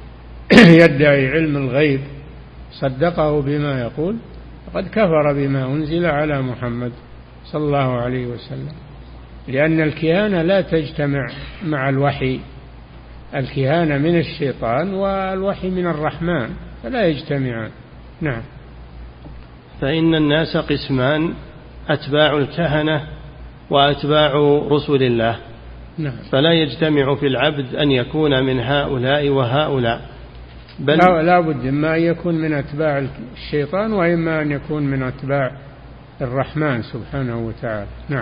يدعي علم الغيب صدقه بما يقول فقد كفر بما أنزل على محمد صلى الله عليه وسلم، لأن الكهانة لا تجتمع مع الوحي، الكهانة من الشيطان والوحي من الرحمن فلا يجتمعان. نعم. فإن الناس قسمان: أتباع الكهنة وأتباع رسل الله. نعم. فلا يجتمع في العبد أن يكون من هؤلاء وهؤلاء، بل لا, لا بد إما أن يكون من أتباع الشيطان وإما أن يكون من أتباع الرحمن سبحانه وتعالى. نعم.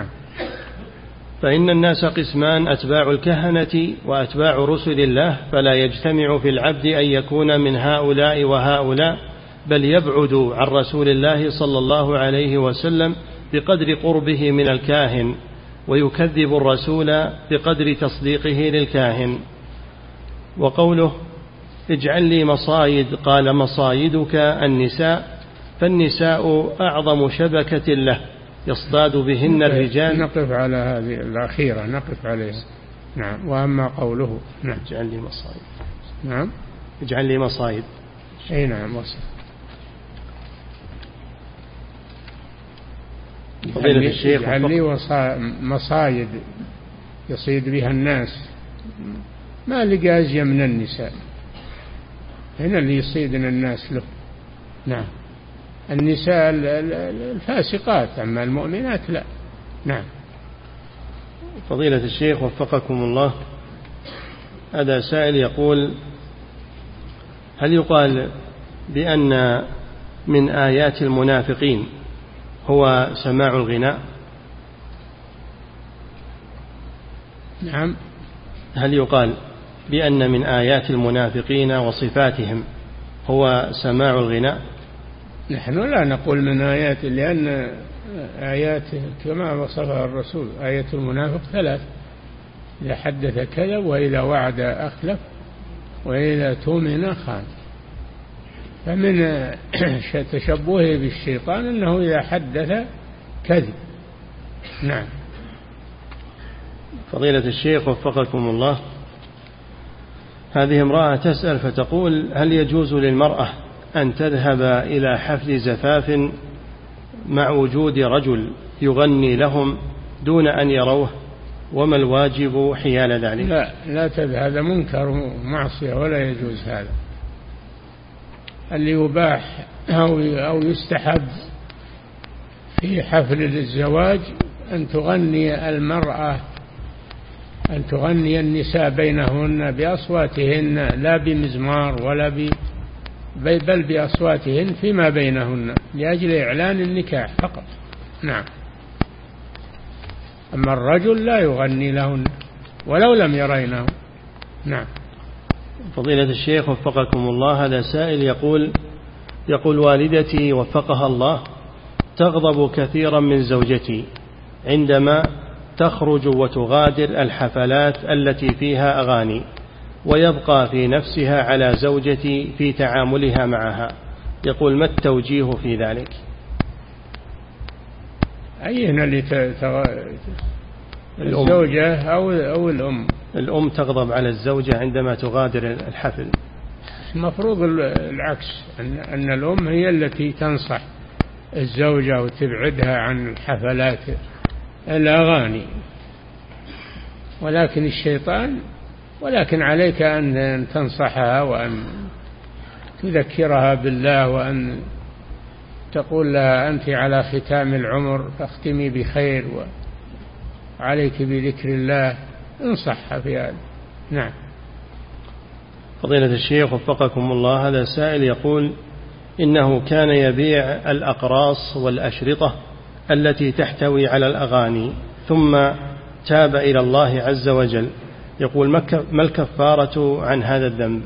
فإن الناس قسمان: أتباع الكهنة وأتباع رسل الله، فلا يجتمع في العبد أن يكون من هؤلاء وهؤلاء، بل يبعد عن رسول الله صلى الله عليه وسلم بقدر قربه من الكاهن، ويكذب الرسول بقدر تصديقه للكاهن. وقوله: اجعل لي مصايد، قال: مصايدك النساء، فالنساء أعظم شبكة له يصطاد بهن الرجال. نقف على هذه الأخيرة، نقف عليها. نعم. وأما قوله: نعم. اجعل لي مصايد. نعم. اجعل لي مصايد. أي نعم. وصل. فضيلة الشيخ: اجعل لي مصايد يصيد بها الناس، ما لقى أزيا من النساء، هنا اللي يصيدن الناس له. نعم. النساء الفاسقات، أما المؤمنات لا. نعم. فضيلة الشيخ وفقكم الله، هذا سائل يقول: هل يقال بأن من آيات المنافقين هو سماع الغناء؟ نعم. هل يقال بأن من آيات المنافقين وصفاتهم هو سماع الغناء؟ نحن لا نقول من آيات، لأن آيات كما وصفها الرسول آية المنافق ثلاث: إذا حدث كذب، وإذا وعد أخلف، وإذا تؤمن خان. فمن تشبهه بالشيطان أنه إذا حدث كذب. نعم. فضيلة الشيخ وفقكم الله، هذه امرأة تسأل فتقول: هل يجوز للمرأة أن تذهب إلى حفل زفاف مع وجود رجل يغني لهم دون أن يروه، وما الواجب حيال ذلك؟ لا لا تذهب، هذا منكر ومعصية ولا يجوز هذا. اللي يباح أو أو يستحب في حفل الزواج أن تغني المرأة، أن تغني النساء بينهن بأصواتهن، لا بمزمار ولا ب بل بأصواتهن فيما بينهن لأجل إعلان النكاح فقط. نعم. أما الرجل لا يغني لهن ولو لم يرينه. نعم. فضيلة الشيخ وفقكم الله، هذا سائل يقول: يقول والدتي وفقها الله تغضب كثيرا من زوجتي عندما تخرج وتغادر الحفلات التي فيها أغاني ويبقى في نفسها على زوجتي في تعاملها معها. يقول ما التوجيه في ذلك؟ أين اللي تغ... الزوجة أو أو الأم؟ الأم تغضب على الزوجة عندما تغادر الحفل. المفروض العكس، أن أن الأم هي التي تنصح الزوجة وتبعدها عن الحفلات الأغاني، ولكن الشيطان ولكن عليك أن تنصحها وأن تذكرها بالله وأن تقول لها أنت على ختام العمر فاختمي بخير وعليك بذكر الله، انصحها في هذا. نعم. فضيلة الشيخ وفقكم الله، هذا سائل يقول إنه كان يبيع الأقراص والأشرطة التي تحتوي على الأغاني ثم تاب إلى الله عز وجل. يقول ما الكفارة عن هذا الذنب؟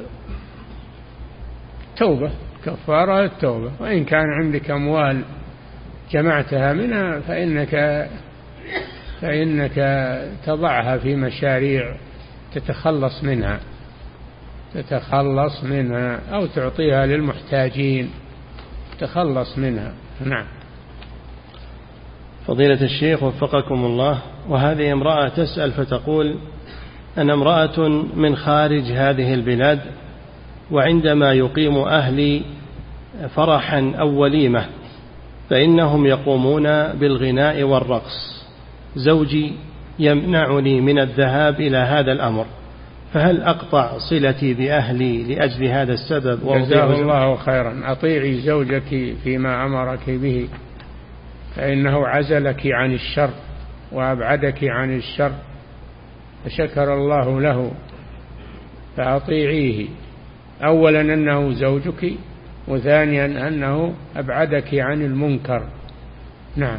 توبة، كفارة التوبة. وإن كان عندك أموال جمعتها منها فإنك فإنك تضعها في مشاريع تتخلص منها تتخلص منها أو تعطيها للمحتاجين تخلص منها. نعم. فضيلة الشيخ وفقكم الله، وهذه امرأة تسأل فتقول أنا امرأة من خارج هذه البلاد، وعندما يقيم أهلي فرحا أو وليمة فإنهم يقومون بالغناء والرقص، زوجي يمنعني من الذهاب إلى هذا الأمر، فهل أقطع صلتي بأهلي لأجل هذا السبب؟ جزاه الله خيرا. أطيعي زوجك فيما أمرك به، فإنه عزلك عن الشر وأبعدك عن الشر، فشكر الله له، فأطيعيه. أولا أنه زوجك، وثانيا أنه أبعدك عن المنكر. نعم.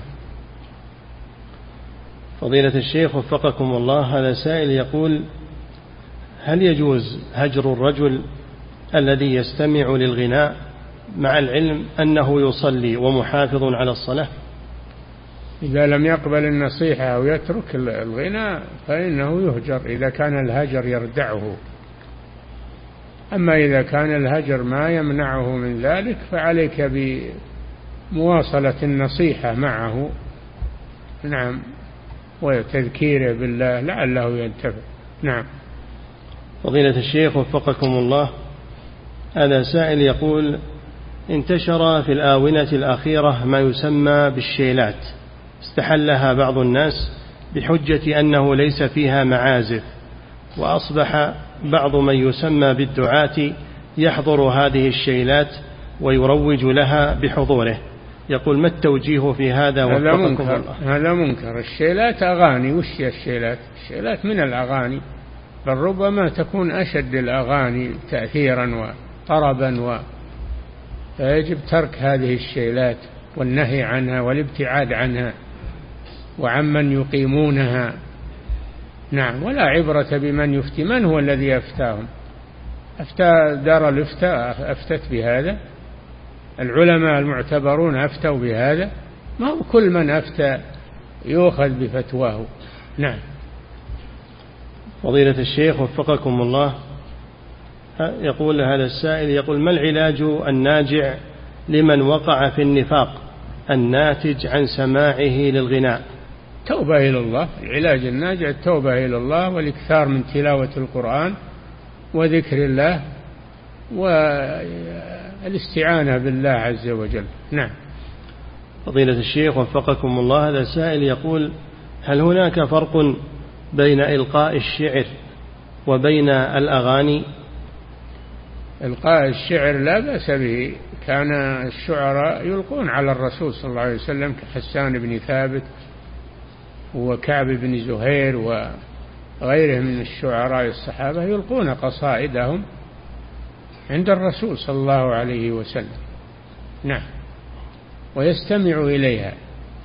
فضيلة الشيخ وفقكم الله، هذا سائل يقول هل يجوز هجر الرجل الذي يستمع للغناء مع العلم أنه يصلي ومحافظ على الصلاة؟ إذا لم يقبل النصيحة ويترك الغناء فإنه يهجر إذا كان الهجر يردعه. أما إذا كان الهجر ما يمنعه من ذلك فعليك بمواصلة النصيحة معه. نعم. وتذكيره بالله لعله ينتفع. نعم. فضيلة الشيخ وفقكم الله، هذا سائل يقول انتشر في الآونة الأخيرة ما يسمى بالشيلات، استحلها بعض الناس بحجة أنه ليس فيها معازف، وأصبح بعض من يسمى بالدعاة يحضر هذه الشيلات ويروج لها بحضوره. يقول ما التوجيه في هذا؟ هذا منكر. هذا منكر. الشيلات أغاني. وش الشيلات؟ الشيلات من الأغاني، بل ربما تكون أشد الأغاني تأثيرا وطربا و... فيجب ترك هذه الشيلات والنهي عنها والابتعاد عنها وعمن يقيمونها. نعم. ولا عبرة بمن يفتي. من هو الذي أفتاهم؟ أفتى دار الإفتاء أفتت بهذا؟ العلماء المعتبرون أفتوا بهذا؟ ما هو كل من أفتى يؤخذ بفتواه. نعم. فضيلة الشيخ وفقكم الله، يقول هذا السائل يقول ما العلاج الناجع لمن وقع في النفاق الناتج عن سماعه للغناء؟ توبة إلى الله. العلاج الناجع التوبة إلى الله والإكثار من تلاوة القرآن وذكر الله والاستعانة بالله عز وجل. نعم. فضيلة الشيخ وفقكم الله، هذا سائل يقول هل هناك فرق بين إلقاء الشعر وبين الأغاني؟ إلقاء الشعر لا بأس به، كان الشعراء يلقون على الرسول صلى الله عليه وسلم كحسان بن ثابت وكعب بن زهير وغيرهم من الشعراء الصحابة يلقون قصائدهم عند الرسول صلى الله عليه وسلم. نعم. ويستمع إليها،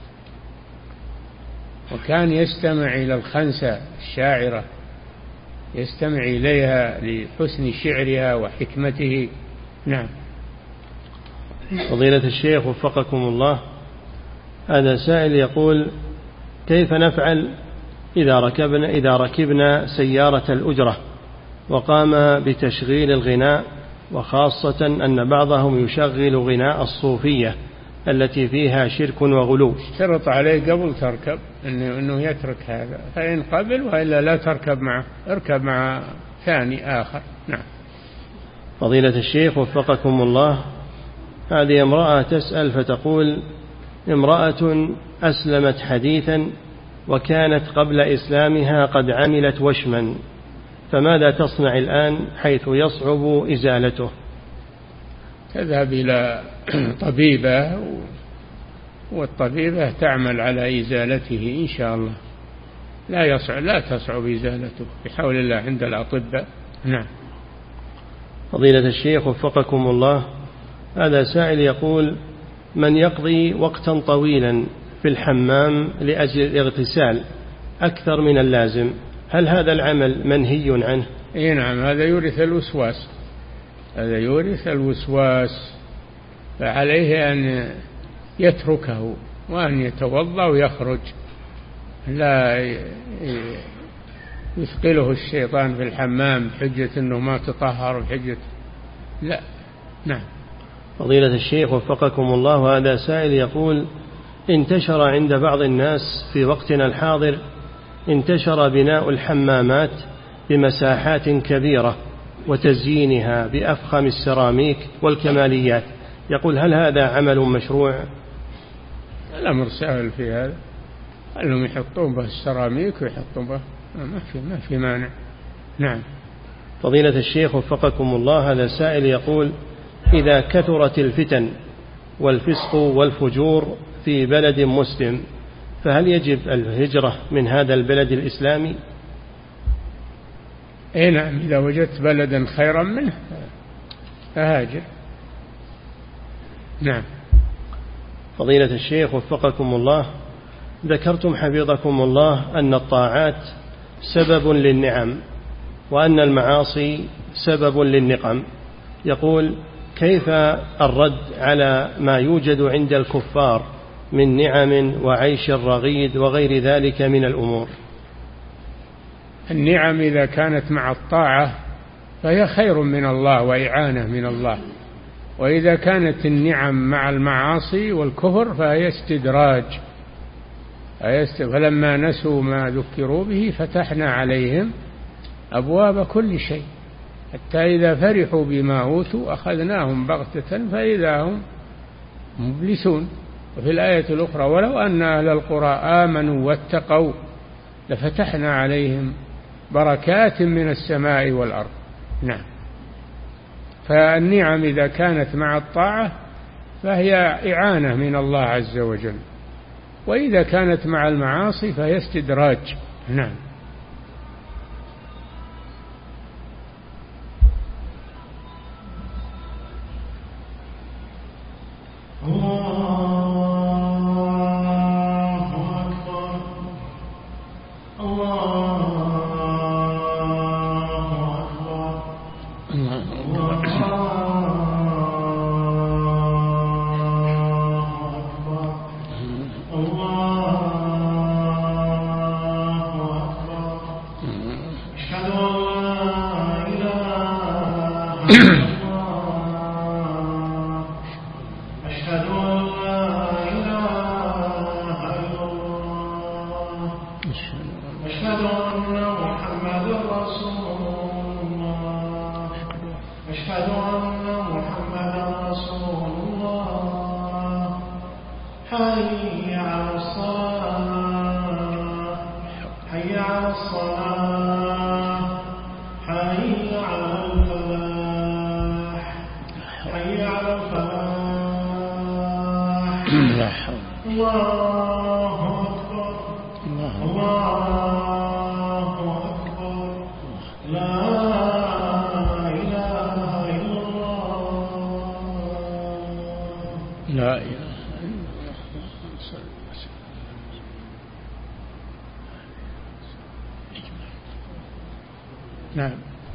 وكان يستمع إلى الخنسة الشاعرة، يستمع إليها لحسن شعرها وحكمته. نعم. فضيلة الشيخ وفقكم الله، هذا سائل يقول كيف نفعل إذا ركبنا, إذا ركبنا سيارة الأجرة وقام بتشغيل الغناء، وخاصة أن بعضهم يشغل غناء الصوفية التي فيها شرك وغلو. اشترط عليه قبل تركب إنه, إنه يترك هذا، فإن قبل وإلا لا تركب معه، اركب مع ثاني آخر. نعم. فضيلة الشيخ وفقكم الله، هذه امرأة تسأل فتقول: امرأة أسلمت حديثا وكانت قبل إسلامها قد عملت وشما، فماذا تصنع الآن حيث يصعب إزالته؟ تذهب إلى طبيبة والطبيبة تعمل على إزالته إن شاء الله، لا يصعب لا تصعب إزالته بحول الله عند الأطباء. نعم. فضيلة الشيخ وفقكم الله، هذا سائل يقول: من يقضي وقتا طويلا في الحمام لأجل الاغتسال أكثر من اللازم، هل هذا العمل منهي عنه؟ إيه نعم، هذا يورث الوسواس، هذا يورث الوسواس، فعليه أن يتركه وأن يتوضأ ويخرج، لا يثقله الشيطان في الحمام بحجة أنه ما تطهر بحجة لا. نعم. فضيلة الشيخ وفقكم الله، هذا سائل يقول: انتشر عند بعض الناس في وقتنا الحاضر انتشر بناء الحمامات بمساحات كبيرة وتزيينها بأفخم السيراميك والكماليات، يقول: هل هذا عمل مشروع؟ الأمر سهل في هذا، أنهم يحطون به السيراميك ويحطون به، ما في ما في مانع. نعم. فضيلة الشيخ وفقكم الله، هذا سائل يقول: إذا كثرت الفتن والفسق والفجور في بلد مسلم فهل يجب الهجرة من هذا البلد الإسلامي؟ اي نعم، إذا وجدت بلدا خيرا منه فهاجر. نعم. فضيلة الشيخ وفقكم الله، ذكرتم حفظكم الله أن الطاعات سبب للنعم وأن المعاصي سبب للنقم، يقول: كيف الرد على ما يوجد عند الكفار من نعم وعيش رغيد وغير ذلك من الأمور؟ النعم إذا كانت مع الطاعة فهي خير من الله وإعانة من الله، وإذا كانت النعم مع المعاصي والكفر فهي استدراج. فلما نسوا ما ذكروا به فتحنا عليهم أبواب كل شيء حتى إذا فرحوا بما أوتوا أخذناهم بغتة فإذا هم مبلسون. وفي الآية الأخرى: ولو أن أهل القرى آمنوا واتقوا لفتحنا عليهم بركات من السماء والأرض. نعم. فالنعم إذا كانت مع الطاعة فهي إعانة من الله عز وجل، وإذا كانت مع المعاصي فهي استدراج. نعم. نعم.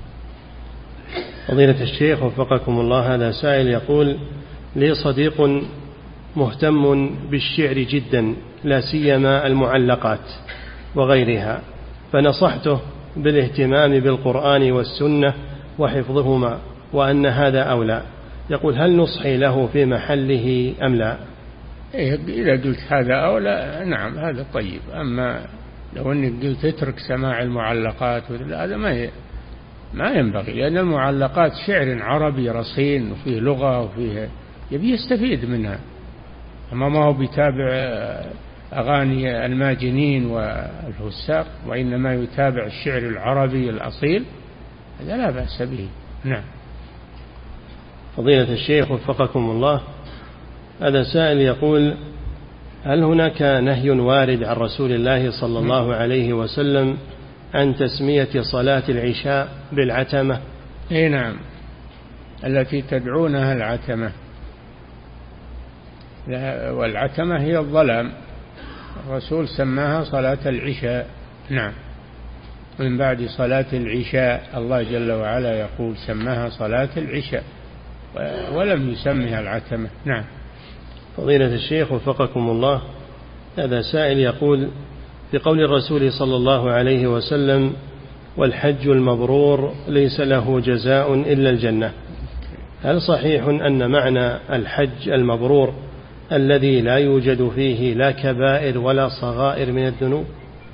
فضيلة الشيخ وفقكم الله، هذا سائل يقول: لي صديق مهتم بالشعر جدا لا سيما المعلقات وغيرها، فنصحته بالاهتمام بالقرآن والسنة وحفظهما وأن هذا أولى. يقول هل نصحي له في محله أم لا؟ إذا قلت هذا أولى نعم هذا طيب، أما لو أنك قلت اترك سماع المعلقات هذا ما ما ينبغي، لأن المعلقات شعر عربي رصين وفيه لغة وفيه يبي يستفيد منها، أما ما هو بيتابع أغاني الماجنين والفساق، وإنما يتابع الشعر العربي الأصيل، هذا لا بأس به. نعم. فضيلة الشيخ وفقكم الله، هذا سائل يقول هل هناك نهي وارد عن رسول الله صلى الله عليه وسلم عن تسمية صلاة العشاء بالعتمة؟ اي نعم، التي تدعونها العتمة، والعتمة هي الظلام، الرسول سماها صلاة العشاء. نعم، من بعد صلاة العشاء الله جل وعلا يقول سماها صلاة العشاء ولم يسمها العتمة. نعم. فضيلة الشيخ وفقكم الله، هذا سائل يقول في قول الرسول صلى الله عليه وسلم والحج المبرور ليس له جزاء إلا الجنة، هل صحيح أن معنى الحج المبرور الذي لا يوجد فيه لا كبائر ولا صغائر من الذنوب؟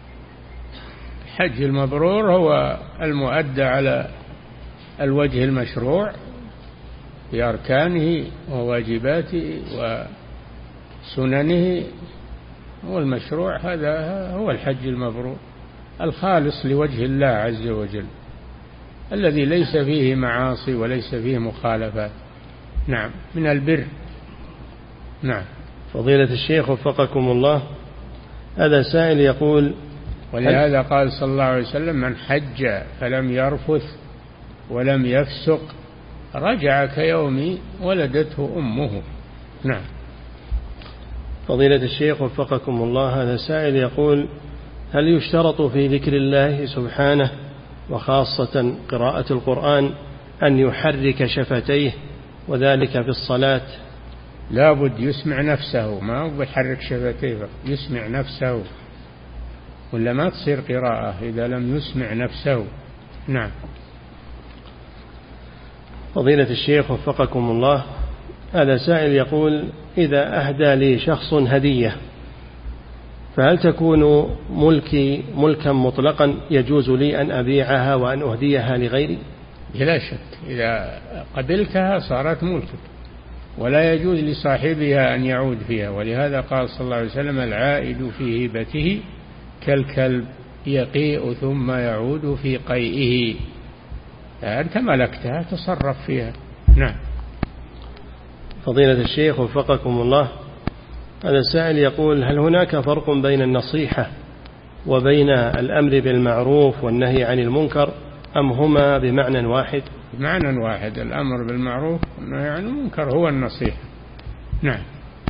الحج المبرور هو المؤدى على الوجه المشروع بأركانه وواجباته وسننه، والمشروع هذا هو الحج المبرور الخالص لوجه الله عز وجل، الذي ليس فيه معاصي وليس فيه مخالفات. نعم، من البر. نعم. فضيلة الشيخ وفقكم الله، هذا سائل يقول ولهذا قال صلى الله عليه وسلم من حج فلم يرفث ولم يفسق رجع كيوم ولدته أمه. نعم. فضيلة الشيخ وفقكم الله، هذا سائل يقول هل يشترط في ذكر الله سبحانه وخاصة قراءة القرآن أن يحرك شفتيه وذلك في الصلاة؟ لا بد يسمع نفسه، ما هو بيحرك شفتيه، يسمع نفسه، ولا ما تصير قراءة إذا لم يسمع نفسه. نعم. فضيلة الشيخ وفقكم الله، هذا سائل يقول إذا أهدى لي شخص هدية فهل تكون ملكي ملكا مطلقا يجوز لي أن أبيعها وأن أهديها لغيري؟ بلا شك، إذا قبلتها صارت ملكك ولا يجوز لصاحبها أن يعود فيها، ولهذا قال صلى الله عليه وسلم العائد في هبته كالكلب يقيء ثم يعود في قيئه، أنت ملكتها تصرف فيها. نعم. فضيلة الشيخ وفقكم الله، هذا السائل يقول هل هناك فرق بين النصيحة وبين الأمر بالمعروف والنهي عن المنكر أم هما بمعنى واحد؟ بمعنى واحد، الأمر بالمعروف والنهي عن المنكر هو النصيحة. نعم.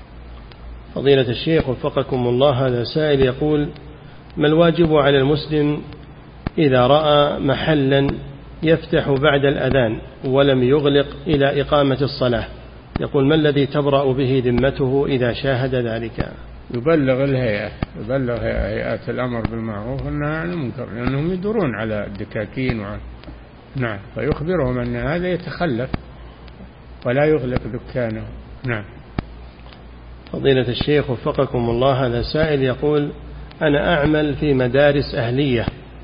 فضيلة الشيخ وفقكم الله، هذا سائل يقول ما الواجب على المسلم إذا رأى محلا يفتح بعد الأذان ولم يغلق إلى إقامة الصلاة؟ يقول ما الذي تبرأ به ذمته إذا شاهد ذلك؟ يبلغ الهيئة، يبلغ هيئات الأمر بالمعروف والنهي عن المنكر، لأنهم يدورون على الدكاكين وعلى... نعم، فيخبرهم أن هذا يتخلف ولا يغلق دكانه. نعم. فضيلة الشيخ وفقكم الله، هذا سائل يقول أنا أعمل في مدارس أهلية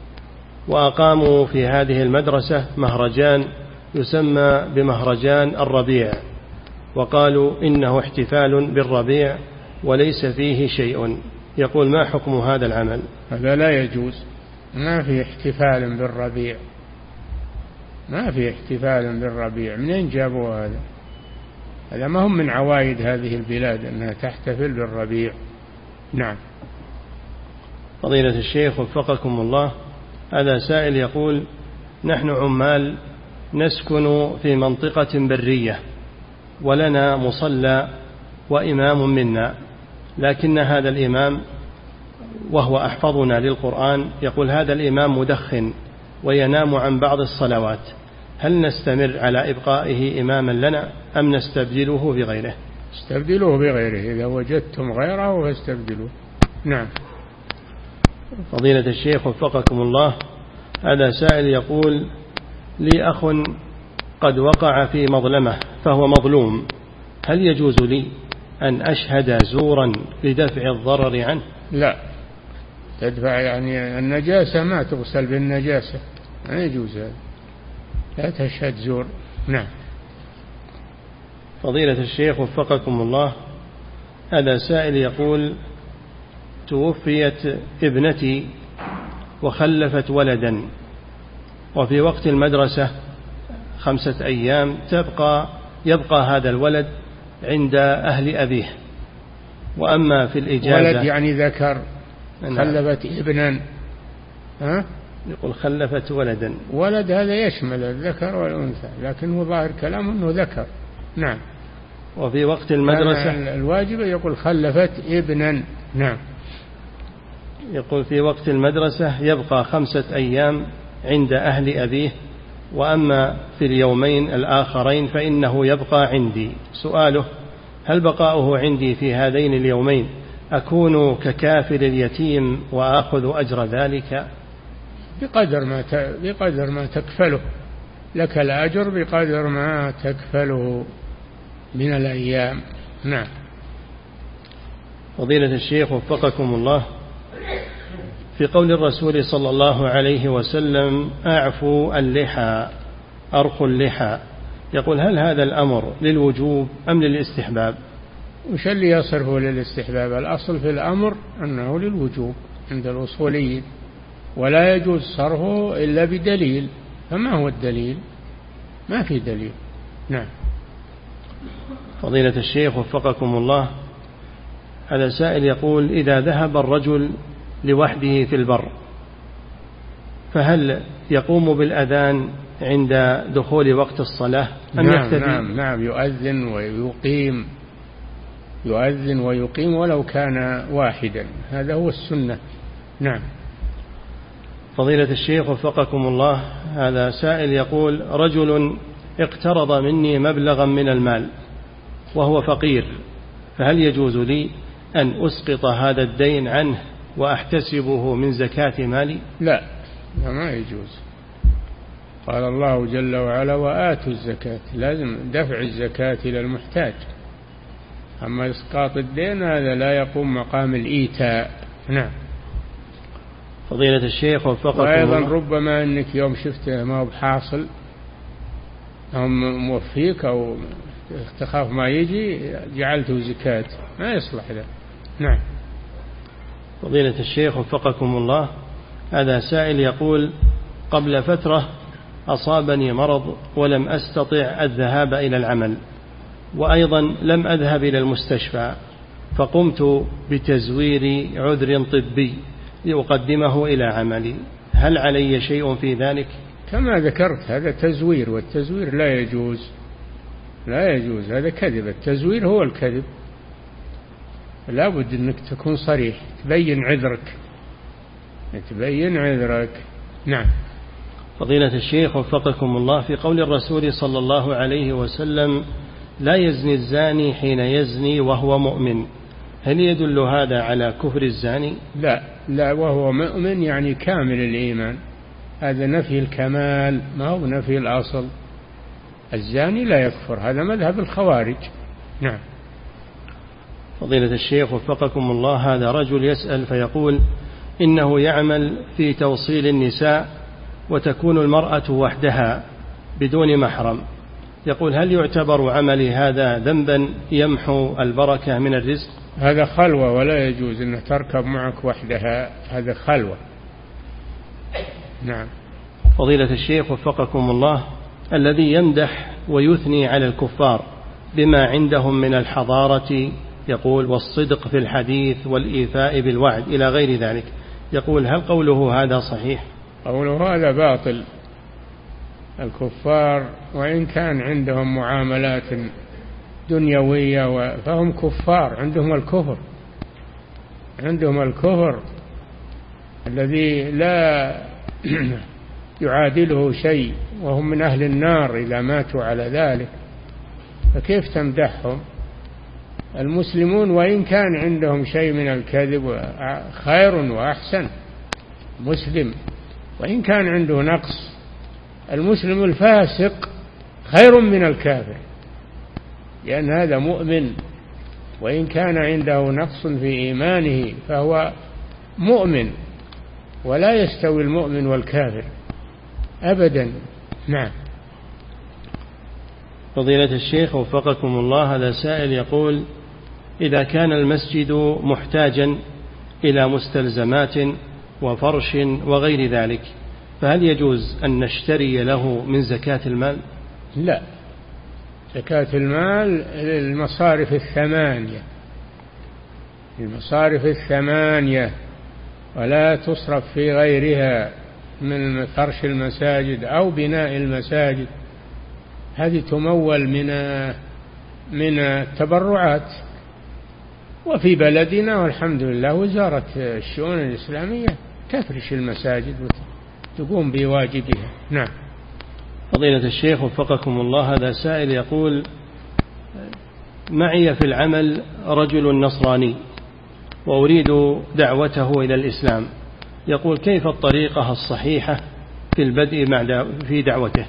وأقاموا في هذه المدرسة مهرجان يسمى بمهرجان الربيع، وقالوا إنه احتفال بالربيع وليس فيه شيء، يقول ما حكم هذا العمل؟ هذا لا يجوز، ما في احتفال بالربيع، ما في احتفال بالربيع، منين جابوا هذا؟ هذا ما هم من عوايد هذه البلاد أنها تحتفل بالربيع. نعم. فضيلة الشيخ وفقكم الله، هذا سائل يقول نحن عمال نسكن في منطقة برية ولنا مصلى وإمام منا، لكن هذا الإمام وهو أحفظنا للقرآن يقول هذا الإمام مدخن وينام عن بعض الصلوات، هل نستمر على إبقائه إماما لنا أم نستبدله بغيره؟ استبدلوه بغيره، إذا وجدتم غيره فاستبدلوه. نعم. فضيلة الشيخ وفقكم الله، هذا سائل يقول: لي أخ قد وقع في مظلمة فهو مظلوم، هل يجوز لي أن أشهد زورا لدفع الضرر عنه؟ لا، تدفع يعني النجاسة ما تغسل بالنجاسة، ما يجوز هذا، لا تشهد زور. نعم. فضيلة الشيخ وفقكم الله، هذا سائل يقول: توفيت ابنتي وخلفت ولدا، وفي وقت المدرسة خمسة أيام تبقى يبقى هذا الولد عند أهل أبيه، وأما في الإجازة ولد يعني ذكر، خلفت ابنا، ها؟ يقول خلفت ولدا، ولد هذا يشمل الذكر والأنثى، لكن هو ظاهر كلامه أنه ذكر. نعم. وفي وقت المدرسة الواجب يقول خلفت ابنا. نعم. يقول في وقت المدرسة يبقى خمسة أيام عند أهل أبيه، وأما في اليومين الآخرين فإنه يبقى عندي. سؤاله: هل بقاؤه عندي في هذين اليومين أكون ككافل اليتيم وآخذ أجر ذلك؟ بقدر ما بقدر ما تكفله لك الأجر، بقدر ما تكفله من الأيام. نعم. فضيلة الشيخ وفقكم الله، في قول الرسول صلى الله عليه وسلم: أعفوا اللحى، أرخوا اللحى، يقول: هل هذا الأمر للوجوب أم للاستحباب؟ وش اللي يصرفه للاستحباب؟ الأصل في الأمر أنه للوجوب عند الأصوليين، ولا يجوز صرفه إلا بدليل. فما هو الدليل؟ ما في دليل. نعم. فضيلة الشيخ وفقكم الله، هذا سائل يقول: إذا ذهب الرجل لوحده في البر فهل يقوم بالأذان عند دخول وقت الصلاة أم نعم يكتفي؟ نعم نعم، يؤذن ويقيم، يؤذن ويقيم ولو كان واحدا، هذا هو السنة. نعم. فضيلة الشيخ وفقكم الله، هذا سائل يقول: رجل اقترض مني مبلغا من المال وهو فقير، فهل يجوز لي أن أسقط هذا الدين عنه وأحتسبه من زكاة مالي؟ لا، ما يجوز. قال الله جل وعلا: وآتوا الزكاة، لازم دفع الزكاة إلى المحتاج. أما إسقاط الدين هذا لا يقوم مقام الإيتاء. نعم. فضيلة الشيخ وفقكم الله، وأيضا ربما أنك يوم شفته ما هو بحاصل أو موفيك أو تخاف ما يجي جعلته زكاة، ما يصلح ذا. نعم. فضيلة الشيخ وفقكم الله، هذا سائل يقول: قبل فترة أصابني مرض ولم أستطع الذهاب إلى العمل، وأيضا لم أذهب إلى المستشفى، فقمت بتزوير عذر طبي لأقدمه إلى عملي، هل علي شيء في ذلك؟ كما ذكرت هذا تزوير، والتزوير لا يجوز، لا يجوز، هذا كذب. التزوير هو الكذب، لا بد أنك تكون صريح، تبين عذرك، تبين عذرك. نعم. فضيلة الشيخ وفقكم الله، في قول الرسول صلى الله عليه وسلم: لا يزني الزاني حين يزني وهو مؤمن، هل يدل هذا على كفر الزاني؟ لا لا، وهو مؤمن يعني كامل الإيمان، هذا نفي الكمال ما هو نفي الأصل. الزاني لا يكفر، هذا مذهب الخوارج. نعم. فضيلة الشيخ وفقكم الله، هذا رجل يسأل فيقول: إنه يعمل في توصيل النساء وتكون المرأة وحدها بدون محرم، يقول: هل يعتبر عملي هذا ذنبا يمحو البركة من الرزق؟ هذا خلوة، ولا يجوز أن تركب معك وحدها، هذا خلوة. نعم. فضيلة الشيخ وفقكم الله، الذي يمدح ويثني على الكفار بما عندهم من الحضارة، يقول، والصدق في الحديث والإيفاء بالوعد إلى غير ذلك، يقول: هل قوله هذا صحيح؟ قوله هذا باطل. الكفار وإن كان عندهم معاملات دنيوية فهم كفار، عندهم الكفر، عندهم الكفر الذي لا يعادله شيء، وهم من أهل النار إذا ماتوا على ذلك، فكيف تمدحهم؟ المسلمون وإن كان عندهم شيء من الكذب خير وأحسن، مسلم وإن كان عنده نقص. المسلم الفاسق خير من الكافر، لأن هذا مؤمن وإن كان عنده نقص في إيمانه فهو مؤمن، ولا يستوي المؤمن والكافر أبدا. نعم. فضيلة الشيخ وفقكم الله، هذا سائل يقول: إذا كان المسجد محتاجا إلى مستلزمات وفرش وغير ذلك، فهل يجوز أن نشتري له من زكاة المال؟ لا، زكاة المال للمصارف الثمانية، المصارف الثمانية، ولا تصرف في غيرها من فرش المساجد أو بناء المساجد. هذه تمول من من التبرعات. وفي بلدنا والحمد لله وزارة الشؤون الإسلامية تفرش المساجد وتقوم بواجبها. نعم. فضيلة الشيخ وفقكم الله، هذا سائل يقول: معي في العمل رجل نصراني وأريد دعوته إلى الإسلام، يقول: كيف الطريقة الصحيحة في البدء مع في دعوته؟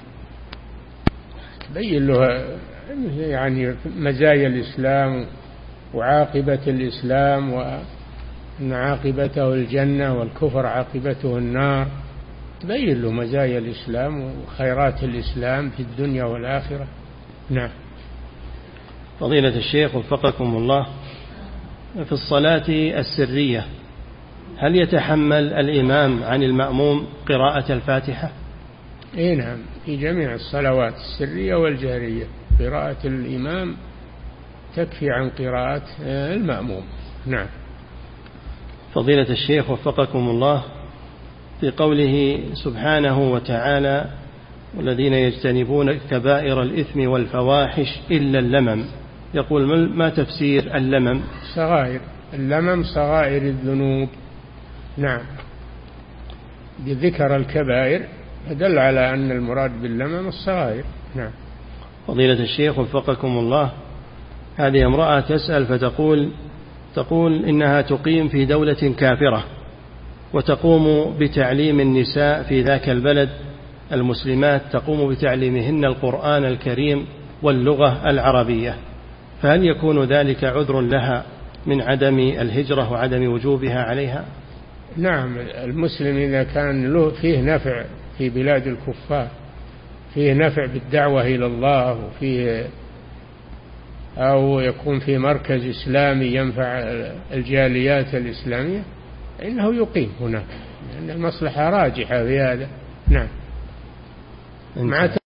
تبين له يعني مزايا الإسلام وعاقبة الإسلام، وأن عاقبته الجنة والكفر عاقبته النار. تبين له مزايا الإسلام وخيرات الإسلام في الدنيا والآخرة. نعم. فضيلة الشيخ وفقكم الله، في الصلاة السرية هل يتحمل الإمام عن المأموم قراءة الفاتحة؟ إيه نعم، في جميع الصلوات السرية والجهرية قراءة الإمام تكفي عن قراءة المأموم. نعم. فضيلة الشيخ وفقكم الله، في قوله سبحانه وتعالى: والذين يجتنبون كبائر الإثم والفواحش إلا اللمم، يقول: ما تفسير اللمم؟ صغائر، اللمم صغائر الذنوب. نعم. بذكر الكبائر دل على أن المراد باللمم الصغائر. نعم. فضيلة الشيخ وفقكم الله، هذه امرأة تسأل فتقول تقول إنها تقيم في دولة كافرة وتقوم بتعليم النساء في ذاك البلد المسلمات، تقوم بتعليمهن القرآن الكريم واللغة العربية، فهل يكون ذلك عذر لها من عدم الهجرة وعدم وجوبها عليها؟ نعم، المسلم إذا كان له فيه نفع في بلاد الكفار، فيه نفع بالدعوة إلى الله، وفيه أو يكون في مركز إسلامي ينفع الجاليات الإسلامية، إنه يقيم هناك، لأن المصلحة راجحة في هذا. نعم. مع